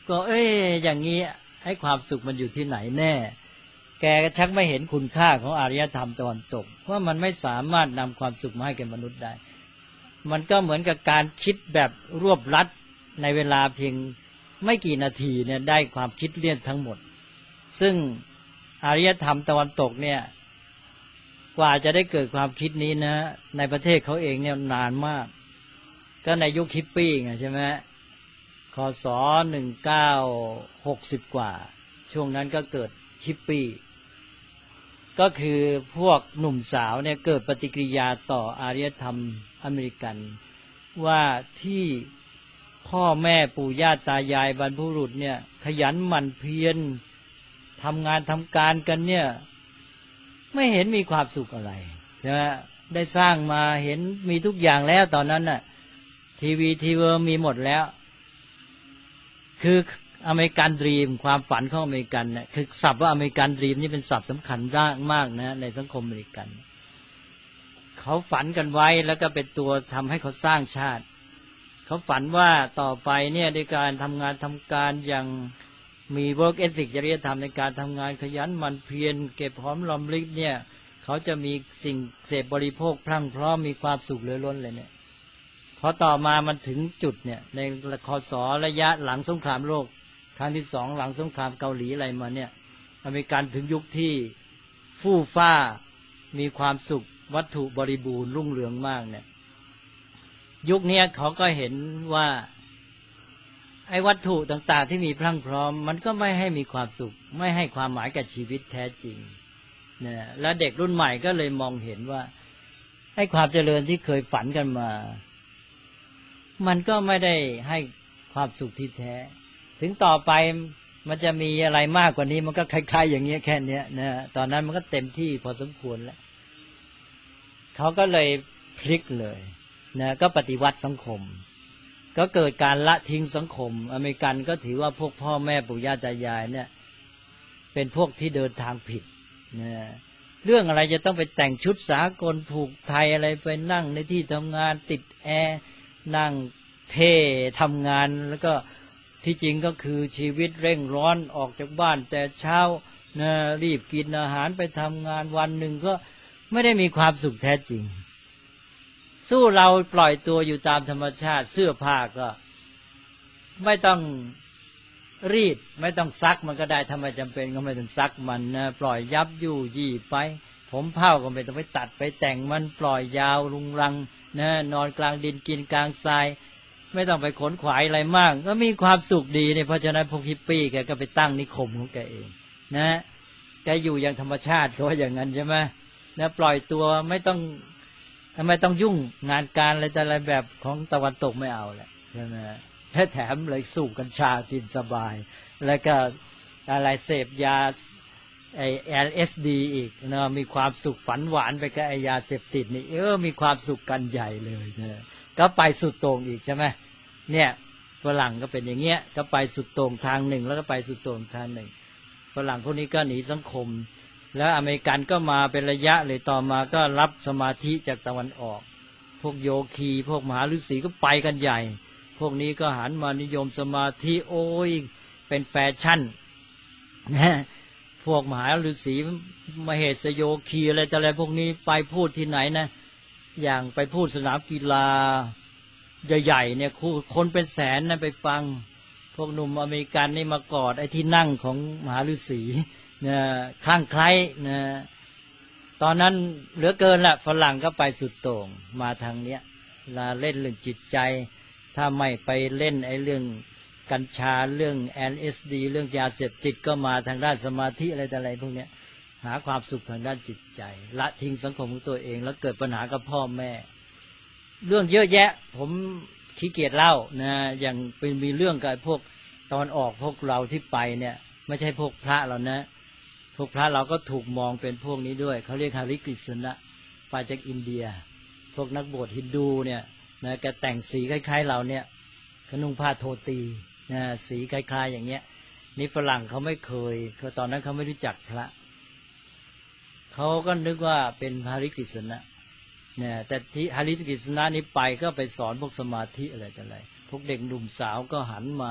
ก็เอ้ยอย่างนี้ให้ความสุขมันอยู่ที่ไหนแน่แกก็ชักไม่เห็นคุณค่าของอารยธรรมตะวันตกว่ามันไม่สามารถนำความสุขมาให้แก่มนุษย์ได้มันก็เหมือนกับการคิดแบบรวบลัดในเวลาเพียงไม่กี่นาทีเนี่ยได้ความคิดเลี่ยนทั้งหมดซึ่งอารยธรรมตะวันตกเนี่ยกว่าจะได้เกิดความคิดนี้นะในประเทศเขาเองเนี่ยนานมากก็ในยุคฮิปปี้ไงใช่ไหมคศหนึ่งเก้าหกสิบกว่าช่วงนั้นก็เกิดฮิปปี้ก็คือพวกหนุ่มสาวเนี่ยเกิดปฏิกิริยาต่ออารยธรรมอเมริกันว่าที่พ่อแม่ปู่ย่าตายายบรรพบุรุษเนี่ยขยันหมั่นเพียรทำงานทำการกันเนี่ยไม่เห็นมีความสุขอะไรใช่ไหมได้สร้างมาเห็นมีทุกอย่างแล้วตอนนั้นน่ะทีวีทีเวอร์มีหมดแล้วคืออเมริกันดรีมความฝันของอเมริกันเนี่ยคือศัพท์ว่าอเมริกันดรีมนี่เป็นศัพท์สำคัญมากนะในสังคมอเมริกันเขาฝันกันไว้แล้วก็เป็นตัวทำให้เขาสร้างชาติเขาฝันว่าต่อไปเนี่ยในการทำงานทำการอย่างมี work ethic จริยธรรมในการทำงานขยันหมั่นเพียรเก็บหอมรอมริบเนี่ยเขาจะมีสิ่งเสพบริโภคพรั่งพร้อมมีความสุขเหลือล้นเลยเนี่ยพอต่อมามันถึงจุดเนี่ยในคศระยะหลังสงครามโลกครั้งที่สองหลังสงครามเกาหลีอะไรมาเนี่ยอเมริกันถึงยุคที่ฟู่ฟ้ามีความสุขวัตถุบริบูรณ์รุ่งเรืองมากเนี่ยยุคนี้เขาก็เห็นว่าไอ้วัตถุต่างๆที่มีพรั่งพร้อมมันก็ไม่ให้มีความสุขไม่ให้ความหมายกับชีวิตแท้จริงเนี่ยและเด็กรุ่นใหม่ก็เลยมองเห็นว่าไอ้ความเจริญที่เคยฝันกันมามันก็ไม่ได้ให้ความสุขที่แท้ถึงต่อไปมันจะมีอะไรมากกว่านี้มันก็คล้ายๆอย่างเงี้ยแค่เนี้ยนะตอนนั้นมันก็เต็มที่พอสมควรแล้วเขาก็เลยพลิกเลยนะก็ปฏิวัติสังคมก็เกิดการละทิ้งสังคมอเมริกันก็ถือว่าพวกพ่อแม่ปู่ย่าตายายเนี่ยเป็นพวกที่เดินทางผิดนะเรื่องอะไรจะต้องไปแต่งชุดสากลผูกไทยอะไรไปนั่งในที่ทำงานติดแอร์นั่งเท่ทำงานแล้วก็ที่จริงก็คือชีวิตเร่งร้อนออกจากบ้านแต่เช้านะรีบกินอาหารไปทำงานวันหนึ่งก็ไม่ได้มีความสุขแท้จริงสู้เราปล่อยตัวอยู่ตามธรรมชาติเสื้อผ้าก็ไม่ต้องรีดไม่ต้องซักมันก็ได้ถ้าไม่จำเป็นก็ไม่ต้องซักมันนะปล่อยยับยู่ยี่ไปผมเผ้าก็ไม่ต้องไปตัดไปแต่งมันปล่อยยาวรุงรังนะนอนกลางดินกินกลางทรายไม่ต้องไปขนขวายอะไรมากก็มีความสุขดีเนี่ยเพราะฉะนั้นพวกฮิปปี้แกก็ไปตั้งนิคมของแกเองนะแกอยู่อย่างธรรมชาติก็อย่างนั้นใช่ไหมนะปล่อยตัวไม่ต้องทำไมต้องยุ่งงานการอะไรแต่อะไรแบบของตะวันตกไม่เอาแหละใช่ไหมแถมเลยสูบกัญชากินสบายแล้วก็อะไรเสพยาไอ แอล เอส ดี อีกนะมีความสุขฝันหวานไปกับไอยาเสพติดนี่เออมีความสุขกันใหญ่เลยนะก็ไปสุดโต่งอีกใช่ไหมเนี่ยฝรั่งก็เป็นอย่างเงี้ยก็ไปสุดโต่งทางหนึ่งแล้วก็ไปสุดโต่งทางหนึ่งฝรั่งพวกนี้ก็หนีสังคมแล้วอเมริกันก็มาเป็นระยะเลยต่อมาก็รับสมาธิจากตะวันออกพวกโยคีพวกมหาฤาษีก็ไปกันใหญ่พวกนี้ก็หันมานิยมสมาธิโอ้ยเป็นแฟชั่นนะพวกมหาฤาษีมเหสโยคีอะไรแต่อะไรพวกนี้ไปพูดที่ไหนนะอย่างไปพูดสนามกีฬาใหญ่ๆเนี่ยคนเป็นแสนนะไปฟังพวกหนุ่มอเมริกันนี่มากอดไอ้ที่นั่งของมหาฤาษีเนี่ยคลั่งไคล้นะตอนนั้นเหลือเกินละฝรั่งก็ไปสุดโต่งมาทางเนี้ยลาเล่นเรื่องจิตใจถ้าไม่ไปเล่นไอ้เรื่องกัญชาเรื่อง แอล เอส ดี เรื่องยาเสพติดก็มาทางด้านสมาธิอะไรแต่อะไรพวกเนี้ยหาความสุขทางด้านจิตใจละทิ้งสังคมของตัวเองแล้วเกิดปัญหากับพ่อแม่เรื่องเยอะแยะผมขี้เกียจเล่านะอย่างเป็นมีเรื่องกับพวกตอนออกพวกเราที่ไปเนี่ยไม่ใช่พวกพระเรานะพวกพระเราก็ถูกมองเป็นพวกนี้ด้วยเขาเรียกฮาริกฤษณะมาจากอินเดียพวกนักบวชฮินดูเนี่ยนะแกแต่งสีคล้ายๆเราเนี่ยขนุ่งผ้าโทตีนะสีคล้ายๆอย่างเงี้ยนี่ฝรั่งเขาไม่เคยเขาตอนนั้นเขาไม่รู้จักพระเขาก็นึกว่าเป็นฮาริกฤษณะเนี่ยแต่ที่ฮาริกฤษณะนี้ไปก็ไปสอนพวกสมาธิอะไรต่ออะไรพวกเด็กหนุ่มสาวก็หันมา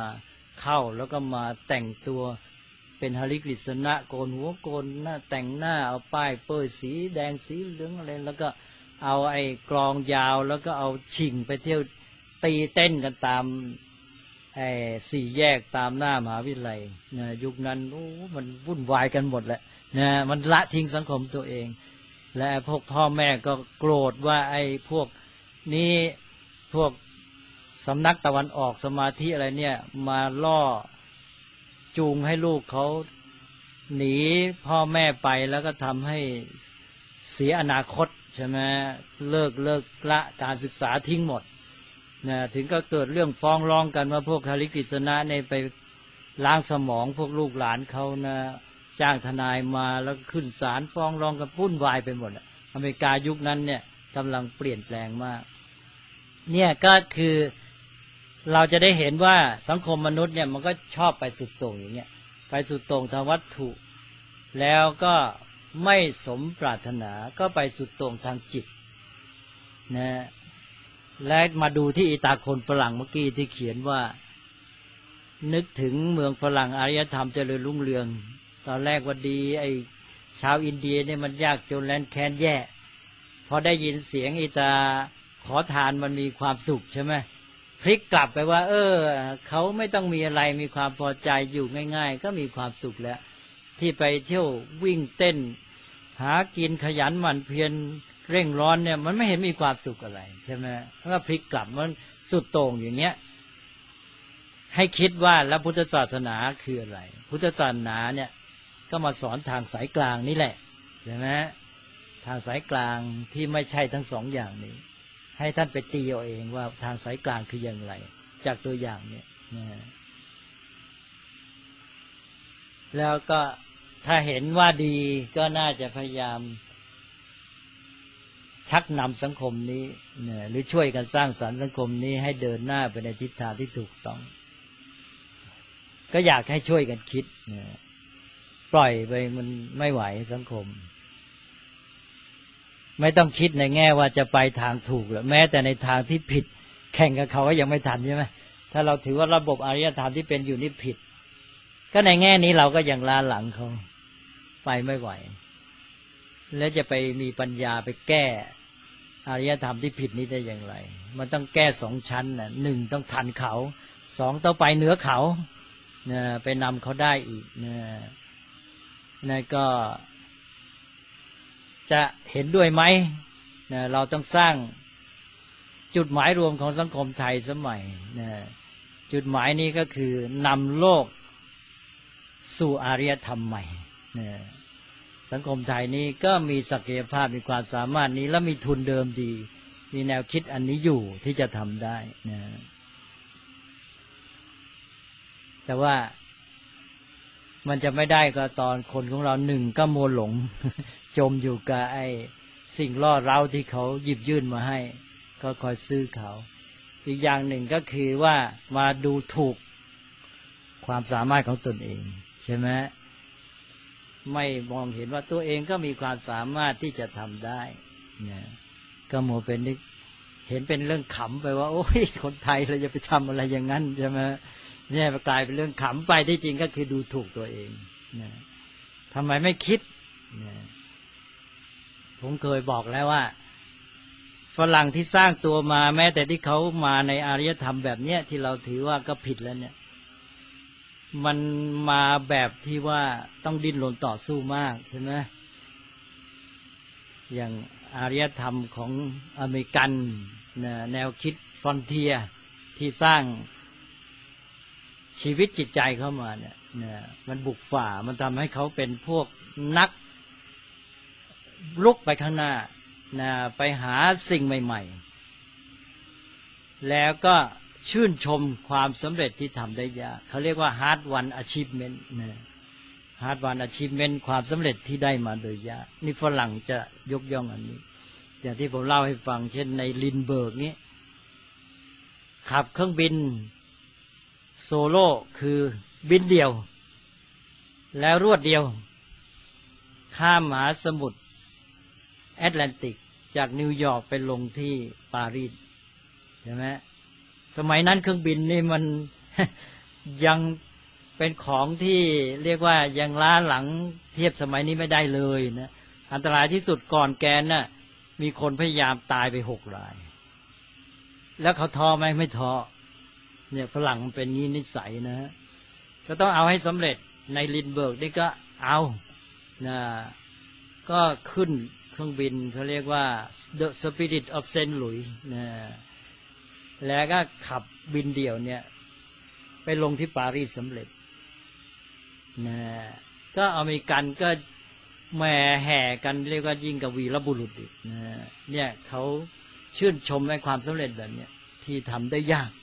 เข้าแล้วก็มาแต่งตัวเป็นหฤกฤษณะโกนหัวโกนหน้าแต่งหน้าเอาป้ายเป้ยสีแดงสีเหลืองอะไรแล้วก็เอาไอ้กลองยาวแล้วก็เอาชิงไปเที่ยวตีเต้นกันตามไอ้สี่แยกตามหน้ามหาวิทยาลัยนะยุคนั้นโอ้มันวุ่นวายกันหมดแหละนะมันละทิ้งสังคมตัวเองและพวกพ่อแม่ก็โกรธว่าไอ้พวกนี้พวกสำนักตะวันออกสมาธิอะไรเนี่ยมาล่อจูงให้ลูกเขาหนีพ่อแม่ไปแล้วก็ทำให้เสียอนาคตใช่ไหมเลิกเลิกละการศึกษาทิ้งหมดนะถึงก็เกิดเรื่องฟ้องร้องกันว่าพวกหฤกฤษณะเนี่ยไปล้างสมองพวกลูกหลานเขานะจ้างทนายมาแล้วขึ้นศาลฟ้องร้องกันวุ่นวายไปหมดอเมริกายุคนั้นเนี่ยกำลังเปลี่ยนแปลงมากเนี่ยก็คือเราจะได้เห็นว่าสังคมมนุษย์เนี่ยมันก็ชอบไปสุดโต่งอย่างเงี้ยไปสุดโต่งทางวัตถุแล้วก็ไม่สมปรารถนาก็ไปสุดโต่งทางจิตนะและมาดูที่อิตาคนฝรั่งเมื่อกี้ที่เขียนว่านึกถึงเมืองฝรั่งอารยธรรมเจริญรุ่งเรืองตอนแรกว่าดีไอ้ชาวอินเดียเนี่ยมันยากจนแร้นแค้นแย่พอได้ยินเสียงอิตาขอทานมันมีความสุขใช่ไหมพลิกกลับไปว่าเออเขาไม่ต้องมีอะไรมีความพอใจอยู่ง่ายๆก็มีความสุขแล้วที่ไปเที่ยววิ่งเต้นหากินขยันหมั่นเพียรเร่งร้อนเนี่ยมันไม่เห็นมีความสุขอะไรใช่ไหมเพราะว่าพลิกกลับมันสุดโต่งอย่างเงี้ยให้คิดว่าแล้วพุทธศาสนาคืออะไรพุทธศาสนาเนี่ยก็มาสอนทางสายกลางนี่แหละใช่ไหมทางสายกลางที่ไม่ใช่ทั้งสองอย่างนี้ให้ท่านไปตีเอาเองว่าทางสายกลางคืออย่างไรจากตัวอย่างเนี่ยนะแล้วก็ถ้าเห็นว่าดีก็น่าจะพยายามชักนำสังคมนี้นะหรือช่วยกันสร้างสรรค์สังคมนี้ให้เดินหน้าไปในทิศทางที่ถูกต้องก็อยากให้ช่วยกันคิดนะปล่อยไปมันไม่ไหวสังคมไม่ต้องคิดในแง่ว่าจะไปทางถูกหรอกแม้แต่ในทางที่ผิดแข่งกับเขาก็ยังไม่ทันใช่ไหมถ้าเราถือว่าระบบอารยธรรมที่เป็นอยู่นี่ผิดก็ในแง่นี้เราก็ยังล้าหลังเขาไปไม่ไหวแล้วจะไปมีปัญญาไปแก้อารยธรรมที่ผิดนี้ได้อย่างไรมันต้องแก้สองชั้นน่ะหนึ่งต้องทันเขาสองต้องไปเหนือเขานะไปนำเขาได้อีกนะนั่นก็จะเห็นด้วยไหมนะเราต้องสร้างจุดหมายรวมของสังคมไทยสมัยนะจุดหมายนี้ก็คือนำโลกสู่อารยธรรมใหม่นะสังคมไทยนี้ก็มีศักยภาพมีความสามารถนี้และมีทุนเดิมดีมีแนวคิดอันนี้อยู่ที่จะทำได้นะแต่ว่ามันจะไม่ได้ก็ตอนคนของเราหนึ่งก็มัวหลงจมอยู่กับไอ้สิ่งล่อเร้าที่เขาหยิบยื่นมาให้ก็คอยซื้อเขาอีกอย่างหนึ่งก็คือว่ามาดูถูกความสามารถของตนเองใช่ไหมไม่มองเห็นว่าตัวเองก็มีความสามารถที่จะทำได้นะก็มัวเป็นนึกเห็นเป็นเรื่องขำไปว่าโอ้ยคนไทยเราจะไปทำอะไรอย่างนั้นใช่ไหมเนี่ยกลายเป็นเรื่องขำไปที่จริงก็คือดูถูกตัวเองนะทำไมไม่คิดนะผมเคยบอกแล้วว่าฝรั่งที่สร้างตัวมาแม้แต่ที่เขามาในอารยธรรมแบบเนี้ยที่เราถือว่าก็ผิดแล้วเนี่ยมันมาแบบที่ว่าต้องดิ้นรนต่อสู้มากใช่ไหมอย่างอารยธรรมของอเมริกันนะแนวคิดฟรอนเทียร์ที่สร้างชีวิตจิตใจเข้ามาเนี่ยนะมันบุกฝ่ามันทำให้เขาเป็นพวกนักลุกไปข้างหน้านะไปหาสิ่งใหม่ๆแล้วก็ชื่นชมความสำเร็จที่ทำได้ยากเขาเรียกว่า hard won achievement นะ hard won achievement ความสำเร็จที่ได้มาโดยยากนี่ฝรั่งจะยกย่องอันนี้อย่างที่ผมเล่าให้ฟังเช่นในลินเบิร์กนี้ขับเครื่องบินโซโล่คือบินเดียวแล้วรวดเดียวข้ามมหาสมุทรแอตแลนติกจากนิวยอร์กไปลงที่ปารีสใช่ไหมสมัยนั้นเครื่องบินนี่มันยังเป็นของที่เรียกว่ายังล้าหลังเทียบสมัยนี้ไม่ได้เลยนะอันตรายที่สุดก่อนแกนน่ะมีคนพยายามตายไปหกรายแล้วเขาท้อไหมไม่ท้อเนี่ยฝรั่งมันเป็นงี้นิสัยนะฮะก็ต้องเอาให้สำเร็จในลินเบิร์กนี่ก็เอานะก็ขึ้นเครื่องบินเขาเรียกว่า The Spirit of Saint Louis นะแล้วก็ขับบินเดี่ยวเนี่ยไปลงที่ปารีสสำเร็จนะก็อเมริกันก็แหม่แห่กันเรียกว่ายิ่งกับวีรบุรุษอีกนะเนี่ยเขาชื่นชมในความสำเร็จแบบนี้ที่ทำได้ยาก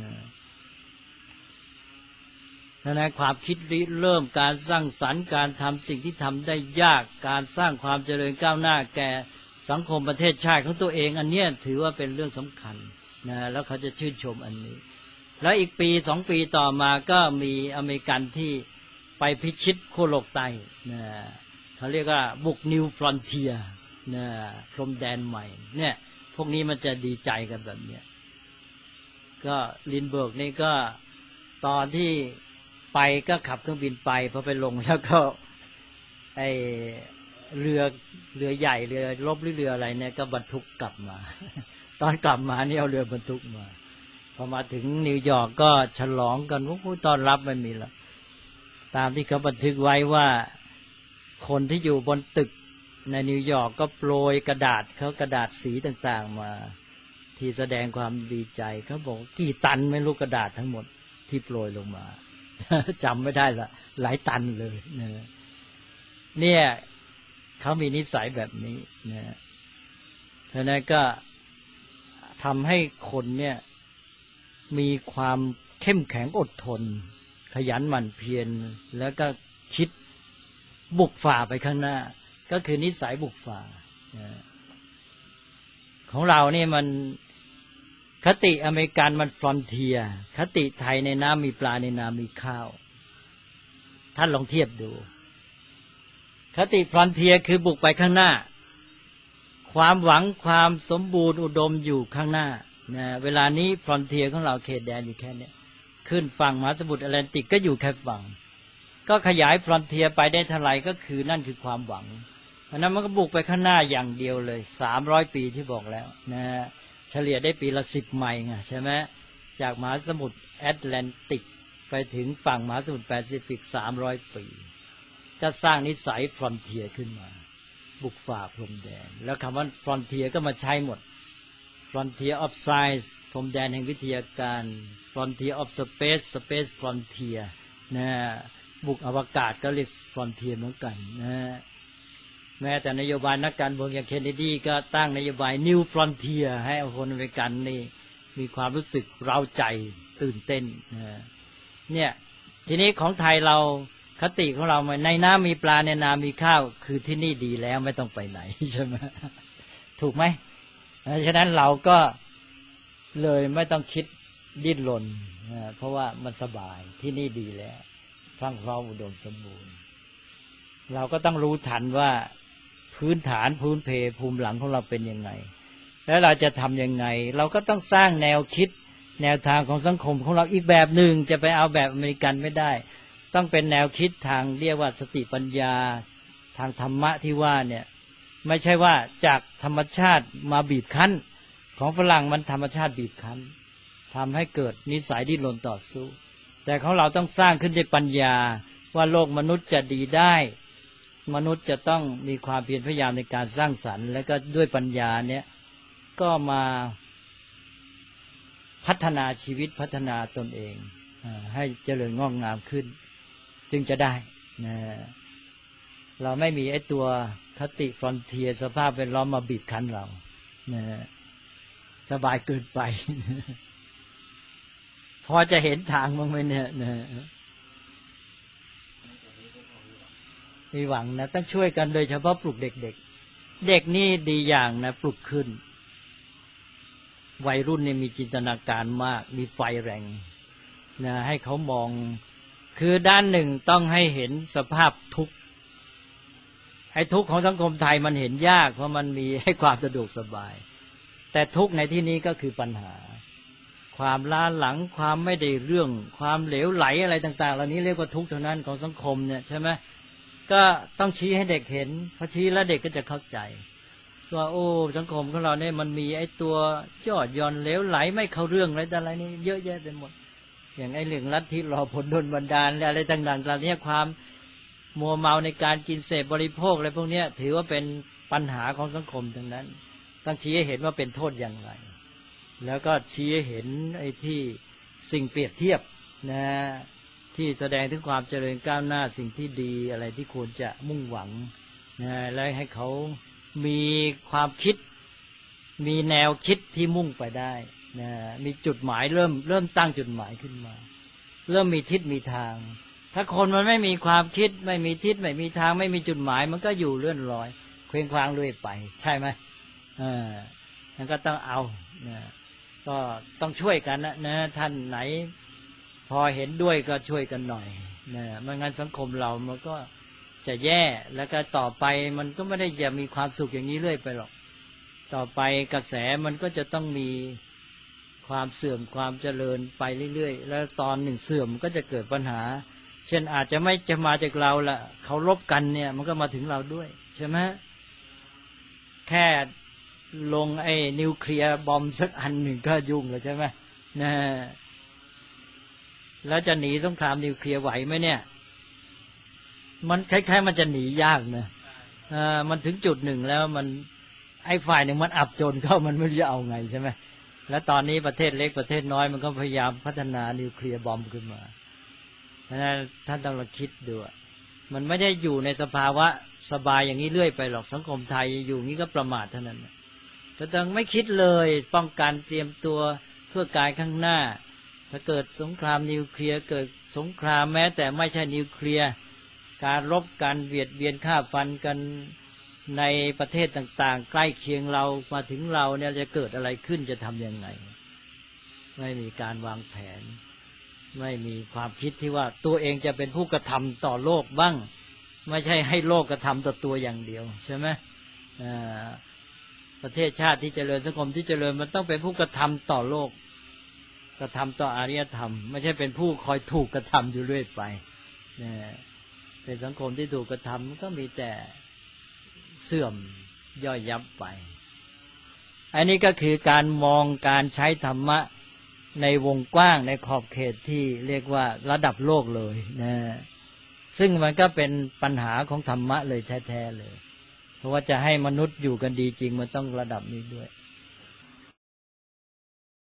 นะนะความคิดริเริ่มการสร้างสรรค์การทำสิ่งที่ทำได้ยากการสร้างความเจริญก้าวหน้าแก่สังคมประเทศชาติของตัวเองอันเนี้ยถือว่าเป็นเรื่องสำคัญนะแล้วเขาจะชื่นชมอันนี้แล้วอีกปีสองปีต่อมาก็มีอเมริกันที่ไปพิชิตขั้วโลกใต้นะเขาเรียกว่าบุกนิวฟรอนเทียร์นะพรมแดนใหม่เนี่ยพวกนี้มันจะดีใจกันแบบเนี้ยก็ลินเบิร์กนี่ก็ตอนที่ไปก็ขับเครื่องบินไปพอไปลงแล้วก็ไอเรือเรือใหญ่เรือรบหรือเรืออะไรเนี่ยก็บรรทุกกลับมาตอนกลับมานี่เอาเรือบรรทุกมาพอมาถึงนิวยอร์กก็ฉลองกันโอ้โหต้อนรับไม่มีละตามที่เขาบันทึกไว้ว่าคนที่อยู่บนตึกในนิวยอร์กก็โปรยกระดาษเขากระดาษสีต่างๆมาที่แสดงความดีใจเขาบอกกี่ตันไม่รู้กระดาษทั้งหมดที่โปรยลงมาจำไม่ได้ละหลายตันเลยนะเนี่ยเขามีนิสัยแบบนี้นะเพราะนั้นก็ทำให้คนเนี่ยมีความเข้มแข็งอดทนขยันหมั่นเพียรแล้วก็คิดบุกฝ่าไปข้างหน้าก็คือนิสัยบุกฝ่าของเรานี่มันคติอเมริกันมันฟรอนเทียร์คติไทยในน้ำมีปลาในนามีข้าวท่านลองเทียบดูคติฟรอนเทียร์คือบุกไปข้างหน้าความหวังความสมบูรณ์อุดมอยู่ข้างหน้านะเวลานี้ฟรอนเทียร์ของเราเขตแดนอยู่แค่นี้ขึ้นฝั่งมหาสมุทรแอตแลนติกก็อยู่แค่ฝั่งก็ขยายฟรอนเทียร์ไปได้เท่าไหร่ก็คือนั่นคือความหวังเพราะนั้นมันก็บุกไปข้างหน้าอย่างเดียวเลยสามร้อยปีที่บอกแล้วนะเฉลี่ยได้ปีละสิบไมล์ไงใช่ไหมจากมหาสมุทรแอตแลนติกไปถึงฝั่งมหาสมุทรแปซิฟิกสามร้อยปีก็สร้างนิสัยฟรอนเทียร์ขึ้นมาบุกฝ่าพรมแดนแล้วคำว่าฟรอนเทียร์ก็มาใช้หมด Frontier of Science พรมแดนแห่งวิทยาการ Frontier of Space Space Frontier นะบุกอวกาศก็เรียก Frontier เหมือนกันนะแม้แต่นโยบายนักการเมืองอย่างเคนเนดีก็ตั้งนโยบาย New Frontier ให้คนอเมริกันนี่มีความรู้สึกเร้าใจตื่นเต้นนะเนี่ยทีนี้ของไทยเราคติของเราในน้ำมีปลาในนามีข้าวคือที่นี่ดีแล้วไม่ต้องไปไหนใช่ไหมถูกไหมฉะนั้นเราก็เลยไม่ต้องคิดดิ้นรนนะเพราะว่ามันสบายที่นี่ดีแล้วพรั่งพร้อมอุดมสมบูรณ์เราก็ต้องรู้ทันว่าพื้นฐานพื้นเพภูมิหลังของเราเป็นยังไงแล้วเราจะทำยังไงเราก็ต้องสร้างแนวคิดแนวทางของสังคมของเราอีกแบบหนึ่งจะไปเอาแบบอเมริกันไม่ได้ต้องเป็นแนวคิดทางเรียกว่าสติปัญญาทางธรรมะที่ว่าเนี่ยไม่ใช่ว่าจากธรรมชาติมาบีบคั้นของฝรั่งมันธรรมชาติบีบคั้นทำให้เกิดนิสัยดิ้นรนต่อสู้แต่ของเราต้องสร้างขึ้นด้วยปัญญาว่าโลกมนุษย์จะดีได้มนุษย์จะต้องมีความเพียรพยายามในการสร้างสรรค์แล้วก็ด้วยปัญญาเนี่ยก็มาพัฒนาชีวิตพัฒนาตนเองให้เจริญงอกงามขึ้นจึงจะได้นะเราไม่มีไอ้ตัวคติฟรอนเทียร์สภาพแวดล้อมมาบีบคั้นเรานะสบายเกินไป พอจะเห็นทางบ้างไหมเนี่ยนะมีหวังนะต้องช่วยกันโดยเฉพาะปลุกเด็กๆ เ, เด็กนี่ดีอย่างนะปลุกขึ้นวัยรุ่นเนี่ยมีจินตนาการมากมีไฟแรงนะให้เขามองคือด้านหนึ่งต้องให้เห็นสภาพทุกข์ไอ้ทุกข์ของสังคมไทยมันเห็นยากเพราะมันมีให้ความสะดวกสบายแต่ทุกข์ในที่นี้ก็คือปัญหาความล้าหลังความไม่ได้เรื่องความเหลวไหลอะไรต่างๆเหล่านี้เรียกว่าทุกข์เท่านั้นของสังคมเนี่ยใช่ไหมก็ต้องชี้ให้เด็กเห็นพอชี้แล้วเด็กก็จะเข้าใจว่าโอ้สังคมของเราเนี่ยมันมีไอ้ตัวยอดย่อนเหลวไหลไม่เข้าเรื่องอะไรแต่อะไรนี่เยอะแยะไปหมดอย่างไอ้เรื่องลัทธิรอผลดลบันดาลอะไรต่างๆเหล่านี้ความมัวเมาในการกินเสพบริโภคอะไรพวกนี้ถือว่าเป็นปัญหาของสังคมทั้งนั้นต้องชี้ให้เห็นว่าเป็นโทษอย่างไรแล้วก็ชี้ให้เห็นไอ้ที่สิ่งเปรียบเทียบนะที่แสดงถึงความเจริญก้าวหน้าสิ่งที่ดีอะไรที่ควรจะมุ่งหวังนะแล้วให้เขามีความคิดมีแนวคิดที่มุ่งไปได้นะมีจุดหมายเริ่มเริ่มตั้งจุดหมายขึ้นมาเริ่มมีทิศมีทางถ้าคนมันไม่มีความคิดไม่มีทิศไม่มีทางไม่มีจุดหมายมันก็อยู่เลื่อนลอยเคว้งคว้างเรื่อยไปใช่ไหมเออมันก็ต้องเอานะก็ต้องช่วยกันนะนะท่านไหนพอเห็นด้วยก็ช่วยกันหน่อยนะไม่งั้นสังคมเรามันก็จะแย่แล้วก็ต่อไปมันก็ไม่ได้จะมีความสุขอย่างนี้เรื่อยไปหรอกต่อไปกระแสมันก็จะต้องมีความเสื่อมความเจริญไปเรื่อยๆแล้วตอนหนึ่งเสื่อมก็จะเกิดปัญหาเช่นอาจจะไม่จะมาจากเราละเขารบกันเนี่ยมันก็มาถึงเราด้วยใช่ไหมแค่ลงไอ้นิวเคลียร์บอมสักอันหนึ่งก็ยุ่งแล้วใช่ไหมนะแล้วจะหนีสงครามนิวเคลียร์ไหวไหมเนี่ยมันคล้ายๆมันจะหนียากนะอ่ามันถึงจุดหนึ่งแล้วมันไอ้ฝ่ายหนึ่งมันอับจนเข้ามันไม่รู้จะเอาไงใช่ไหมแล้วตอนนี้ประเทศเล็กประเทศน้อยมันก็พยายามพัฒนานิวเคลียร์บอมขึ้นมาเพราะฉะนั้นท่านต้องลองคิดดูมันไม่ได้อยู่ในสภาวะสบายอย่างนี้เรื่อยไปหรอกสังคมไทยอยู่งี้ก็ประมาทเท่านั้นจะต้องไม่คิดเลยป้องกันเตรียมตัวเพื่อการข้างหน้าถ้าเกิดสงครามนิวเคลียร์เกิดสงครามแม้แต่ไม่ใช่นิวเคลียร์การรบกันเบียดเบียนฆ่าฟันกันในประเทศต่างๆใกล้เคียงเรามาถึงเราเนี่ยจะเกิดอะไรขึ้นจะทำยังไงไม่มีการวางแผนไม่มีความคิดที่ว่าตัวเองจะเป็นผู้กระทำต่อโลกบ้างไม่ใช่ให้โลกกระทำต่อตัวอย่างเดียวใช่ไหมประเทศชาติที่เจริญสังคมที่เจริญมันต้องเป็นผู้กระทำต่อโลกกระทำต่ออารยธรรมไม่ใช่เป็นผู้คอยถูกกระทำอยู่เรื่อยไปเป็นสังคมที่ถูกกระทำก็มีแต่เสื่อมย่อยยับไปอันนี้ก็คือการมองการใช้ธรรมะในวงกว้างในขอบเขตที่เรียกว่าระดับโลกเลยนะซึ่งมันก็เป็นปัญหาของธรรมะเลยแท้ๆเลยเพราะว่าจะให้มนุษย์อยู่กันดีจริงมันต้องระดับนี้ด้วย